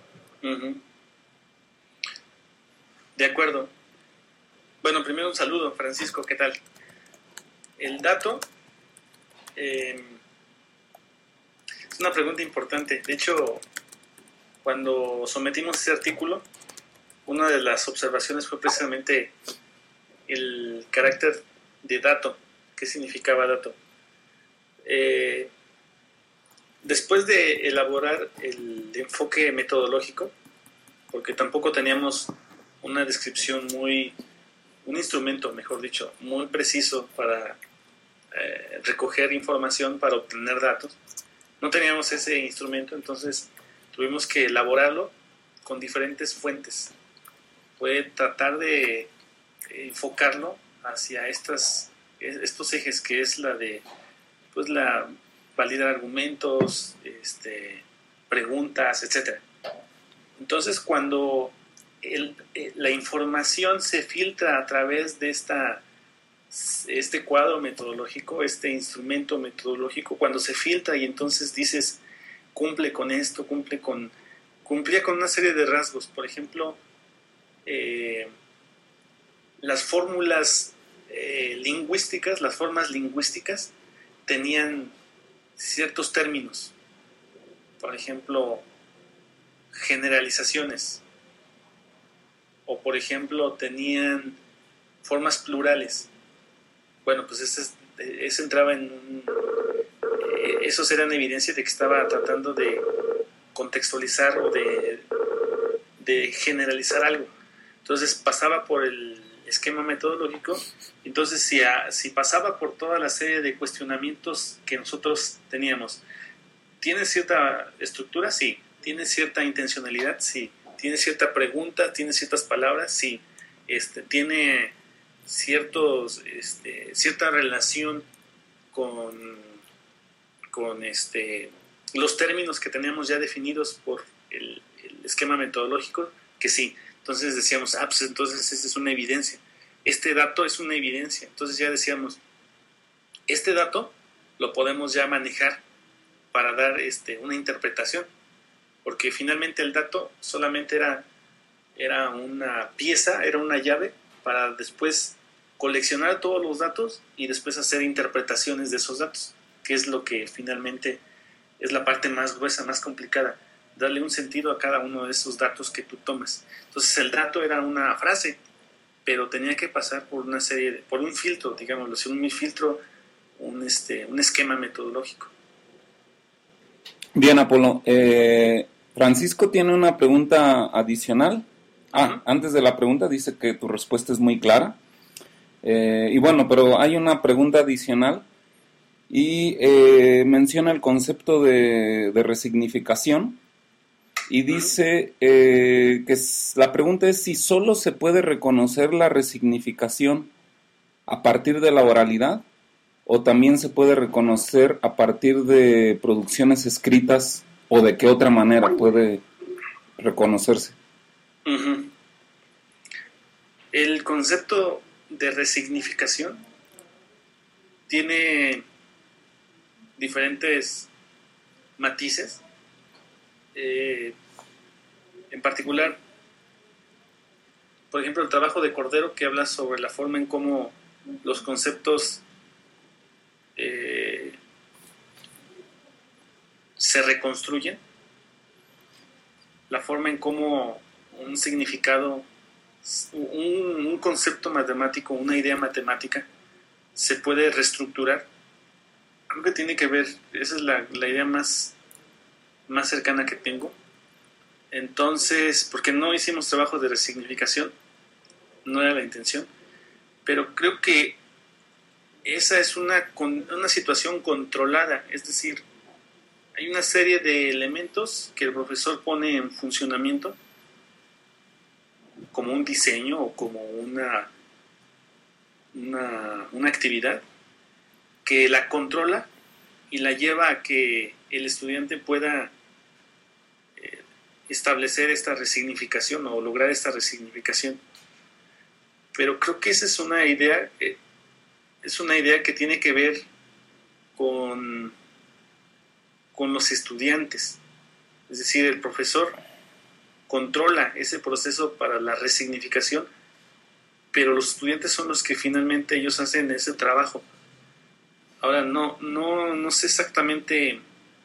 De acuerdo. Bueno, primero un saludo, Francisco, ¿qué tal? El dato es una pregunta importante. De hecho, cuando sometimos ese artículo, una de las observaciones fue precisamente el carácter de dato. ¿Qué significaba dato? Después de elaborar el enfoque metodológico, porque tampoco teníamos una descripción un instrumento, mejor dicho, muy preciso para recoger información, para obtener datos. No teníamos ese instrumento, entonces tuvimos que elaborarlo con diferentes fuentes. Fue tratar de enfocarlo hacia estos ejes, que es la de la validar argumentos, preguntas, etc. Entonces, cuando la información se filtra a través de este cuadro metodológico, este instrumento metodológico, cuando se filtra y entonces dices, cumple con esto, cumplía con una serie de rasgos. Por ejemplo, las fórmulas lingüísticas, las formas lingüísticas, tenían ciertos términos. Por ejemplo, generalizaciones. O por ejemplo, tenían formas plurales. Bueno, pues ese entraba en esos eran evidencia de que estaba tratando de contextualizar o de generalizar algo. Entonces pasaba por el esquema metodológico. Entonces si pasaba por toda la serie de cuestionamientos que nosotros teníamos, ¿tiene cierta estructura? Sí. ¿Tiene cierta intencionalidad? Sí. ¿Tiene cierta pregunta? ¿Tiene ciertas palabras? Sí. ¿Tiene cierta relación con los términos que teníamos ya definidos por el esquema metodológico? Que sí. Entonces decíamos, pues entonces esa es una evidencia. Este dato es una evidencia. Entonces ya decíamos, este dato lo podemos ya manejar para dar una interpretación. Porque finalmente el dato solamente era una pieza, era una llave para después coleccionar todos los datos y después hacer interpretaciones de esos datos, que es lo que finalmente es la parte más gruesa, más complicada, darle un sentido a cada uno de esos datos que tú tomas. Entonces el dato era una frase, pero tenía que pasar por una serie, por un filtro, digámoslo así, un filtro, un esquema metodológico. Bien, Apolo. Francisco tiene una pregunta adicional. Antes de la pregunta dice que tu respuesta es muy clara. Y bueno, pero hay una pregunta adicional y menciona el concepto de resignificación y dice la pregunta es si solo se puede reconocer la resignificación a partir de la oralidad o también se puede reconocer a partir de producciones escritas o de qué otra manera puede reconocerse. Uh-huh. El concepto de resignificación tiene diferentes matices. En particular, por ejemplo, el trabajo de Cordero, que habla sobre la forma en cómo los conceptos se reconstruyen, la forma en cómo un significado, un concepto matemático, una idea matemática se puede reestructurar. Creo que tiene que ver, esa es la idea más cercana que tengo. Entonces, porque no hicimos trabajo de resignificación, no era la intención, pero creo que esa es una situación controlada, es decir, hay una serie de elementos que el profesor pone en funcionamiento como un diseño o como una actividad que la controla y la lleva a que el estudiante pueda establecer esta resignificación o lograr esta resignificación. Pero creo que esa es una idea que tiene que ver con los estudiantes. Es decir, el profesor controla ese proceso para la resignificación, pero los estudiantes son los que finalmente ellos hacen ese trabajo. Ahora, no sé exactamente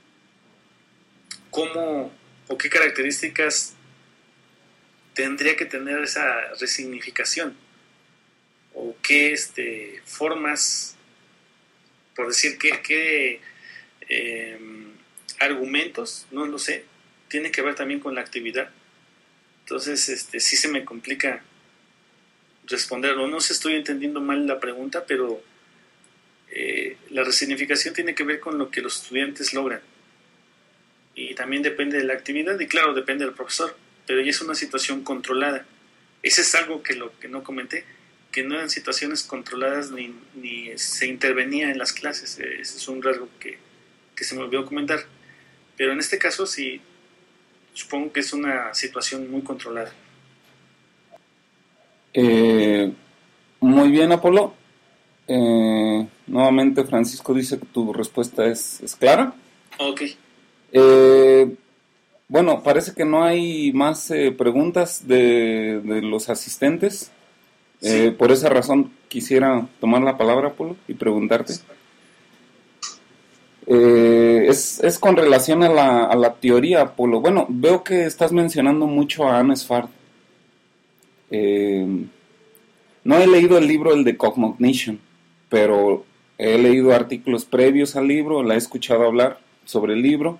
cómo o qué características tendría que tener esa resignificación o qué formas, por decir qué argumentos, no lo sé, tiene que ver también con la actividad. Entonces, sí se me complica responderlo. No sé si estoy entendiendo mal la pregunta, pero la resignificación tiene que ver con lo que los estudiantes logran. Y también depende de la actividad y claro, depende del profesor, pero ya es una situación controlada. Ese es algo que no comenté, que no eran situaciones controladas ni se intervenía en las clases. Ese es un rasgo que se me olvidó comentar. Pero en este caso sí, supongo que es una situación muy controlada. Muy bien, Apolo. Nuevamente Francisco dice que tu respuesta es clara. Ok. Bueno, parece que no hay más preguntas de los asistentes. Sí. Por esa razón quisiera tomar la palabra, Polo, y preguntarte. Es con relación a la teoría, Polo. Bueno, veo que estás mencionando mucho a Anne Sfar. No he leído el libro, el de Cognition, pero he leído artículos previos al libro, la he escuchado hablar sobre el libro.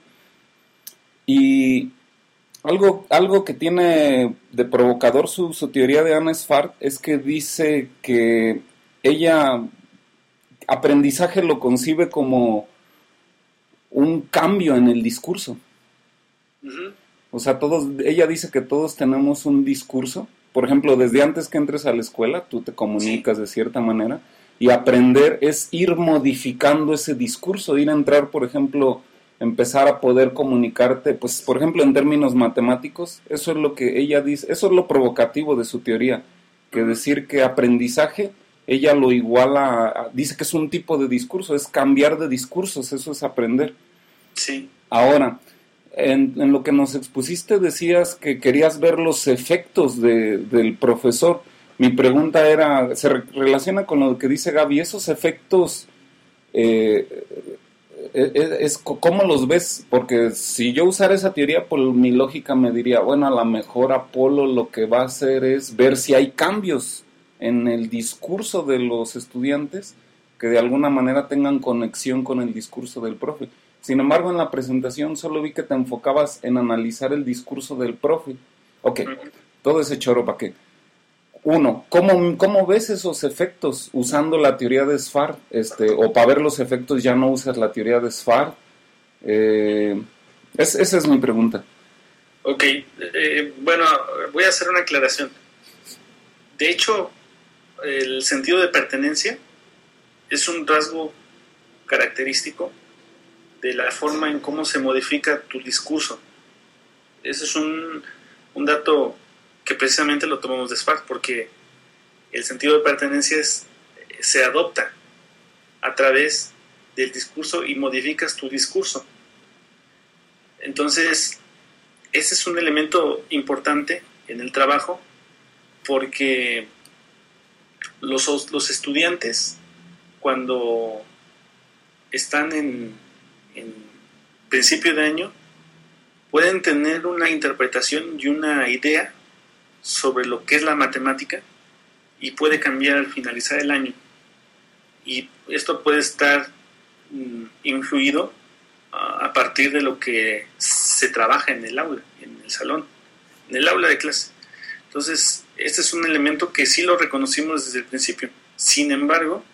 Y algo que tiene de provocador su teoría de Anne Sfar es que dice que ella aprendizaje lo concibe como un cambio en el discurso. Uh-huh. O sea, ella dice que todos tenemos un discurso. Por ejemplo, desde antes que entres a la escuela, tú te comunicas de cierta manera, y aprender es ir modificando ese discurso, ir a entrar, por ejemplo, empezar a poder comunicarte, pues, por ejemplo, en términos matemáticos. Eso es lo que ella dice, eso es lo provocativo de su teoría, que decir que aprendizaje, ella lo iguala, dice que es un tipo de discurso, es cambiar de discursos, eso es aprender. Sí. Ahora, en lo que nos expusiste decías que querías ver los efectos del profesor. Mi pregunta era, se relaciona con lo que dice Gaby, esos efectos, ¿cómo los ves? Porque si yo usara esa teoría, por mi lógica me diría, bueno, a lo mejor Apolo lo que va a hacer es ver si hay cambios en el discurso de los estudiantes que de alguna manera tengan conexión con el discurso del profe. Sin embargo, en la presentación solo vi que te enfocabas en analizar el discurso del profe. Ok, todo ese choro, ¿para qué? Uno, ¿cómo ves esos efectos usando la teoría de Sfar? O para ver los efectos ya no usas la teoría de Sfar. Esa es mi pregunta. Ok, bueno, voy a hacer una aclaración. De hecho, el sentido de pertenencia es un rasgo característico de la forma en cómo se modifica tu discurso. Ese es un dato que precisamente lo tomamos de Sfar, porque el sentido de pertenencia se adopta a través del discurso y modificas tu discurso. Entonces, ese es un elemento importante en el trabajo, porque los estudiantes, cuando están en principio de año, pueden tener una interpretación y una idea sobre lo que es la matemática, y puede cambiar al finalizar el año. Y esto puede estar influido a partir de lo que se trabaja en el aula, en el salón, en el aula de clase. Entonces, este es un elemento que sí lo reconocimos desde el principio. Sin embargo,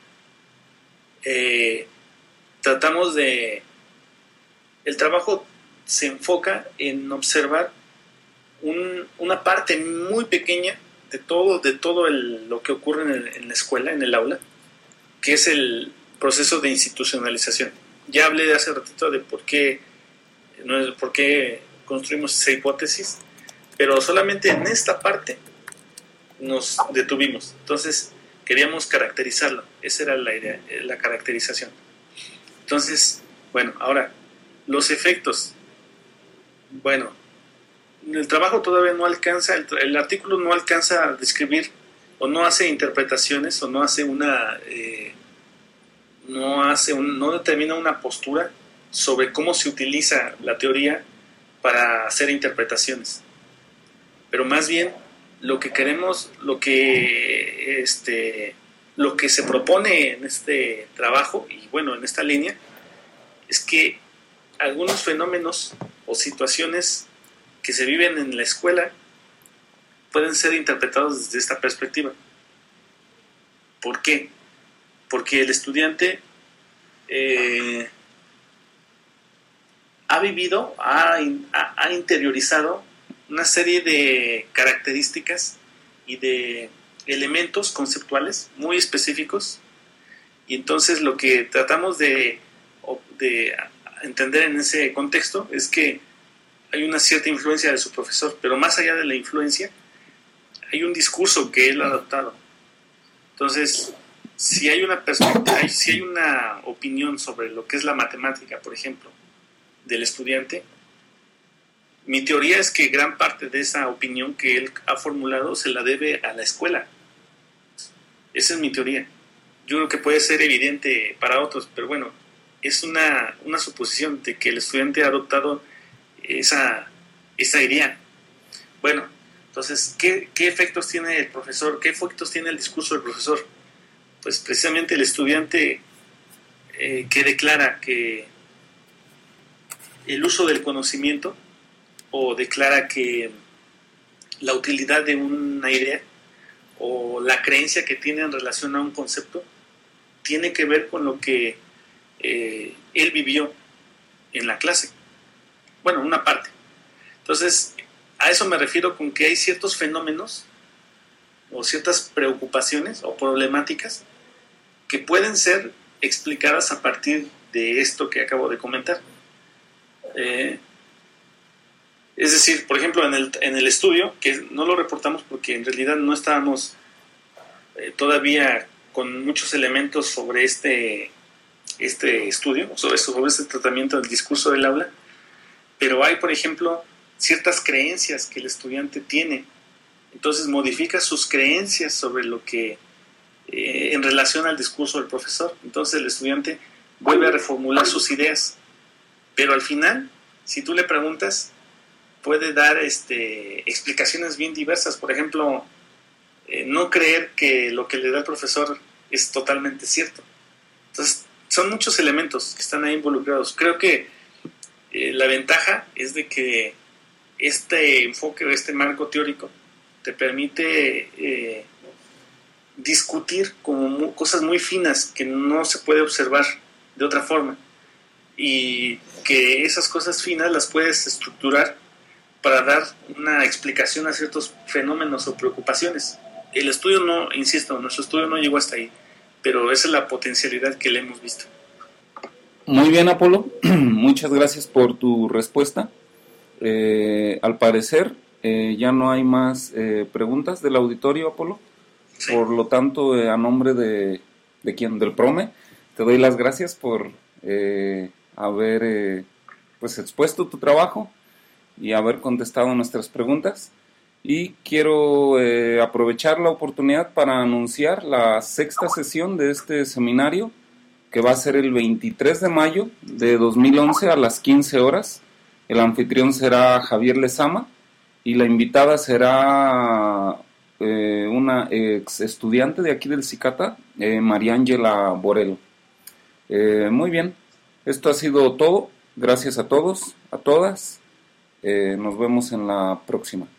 tratamos de... El trabajo se enfoca en observar una parte muy pequeña de todo lo que ocurre en la escuela, en el aula, que es el proceso de institucionalización. Ya hablé hace ratito de por qué construimos esa hipótesis, pero solamente en esta parte nos detuvimos. Entonces queríamos caracterizarlo, esa era la idea, la caracterización. Entonces, bueno, ahora, los efectos. Bueno, el trabajo todavía no alcanza, el artículo no alcanza a describir, o no hace interpretaciones, o no hace no determina una postura sobre cómo se utiliza la teoría para hacer interpretaciones. Pero más bien lo que queremos, lo que se propone en este trabajo, y bueno, en esta línea, es que algunos fenómenos o situaciones que se viven en la escuela pueden ser interpretados desde esta perspectiva. ¿Por qué? Porque el estudiante ha vivido, ha interiorizado una serie de características y de elementos conceptuales muy específicos, y entonces lo que tratamos de entender en ese contexto es que hay una cierta influencia de su profesor, pero más allá de la influencia hay un discurso que él ha adoptado. Entonces, si hay una perspectiva, si hay una opinión sobre lo que es la matemática, por ejemplo, del estudiante, mi teoría es que gran parte de esa opinión que él ha formulado se la debe a la escuela. Esa es mi teoría. yo creo que puede ser evidente para otros, pero bueno, es una suposición de que el estudiante ha adoptado esa idea. Bueno, entonces, ¿qué efectos tiene el profesor? ¿Qué efectos tiene el discurso del profesor? Pues precisamente el estudiante que declara que el uso del conocimiento, o declara que la utilidad de una idea o la creencia que tiene en relación a un concepto tiene que ver con lo que él vivió en la clase. Bueno, una parte. Entonces, a eso me refiero con que hay ciertos fenómenos o ciertas preocupaciones o problemáticas que pueden ser explicadas a partir de esto que acabo de comentar. Es decir, por ejemplo, en el estudio, que no lo reportamos porque en realidad no estábamos todavía con muchos elementos sobre este estudio, sobre este tratamiento del discurso del aula, pero hay, por ejemplo, ciertas creencias que el estudiante tiene. Entonces modifica sus creencias sobre lo que en relación al discurso del profesor. Entonces el estudiante vuelve a reformular sus ideas, pero al final, si tú le preguntas, puede dar explicaciones bien diversas. Por ejemplo, no creer que lo que le da el profesor es totalmente cierto. Entonces son muchos elementos que están ahí involucrados. Creo que la ventaja es de que este enfoque o este marco teórico te permite discutir como cosas muy finas que no se puede observar de otra forma, y que esas cosas finas las puedes estructurar para dar una explicación a ciertos fenómenos o preocupaciones. El estudio no, insisto, nuestro estudio no llegó hasta ahí, pero esa es la potencialidad que le hemos visto. Muy bien, Apolo, muchas gracias por tu respuesta. Al parecer ya no hay más preguntas del auditorio, Apolo. Sí. Por lo tanto, a nombre de quién, del PROME, te doy las gracias por haber pues expuesto tu trabajo y haber contestado nuestras preguntas. Y quiero aprovechar la oportunidad para anunciar la 6ª sesión de este seminario, que va a ser el 23 de mayo de 2011 a las 15 horas. El anfitrión será Javier Lezama y la invitada será una ex estudiante de aquí del CICATA, María Ángela Borelo. Muy bien, esto ha sido todo. Gracias a todos, a todas. Nos vemos en la próxima.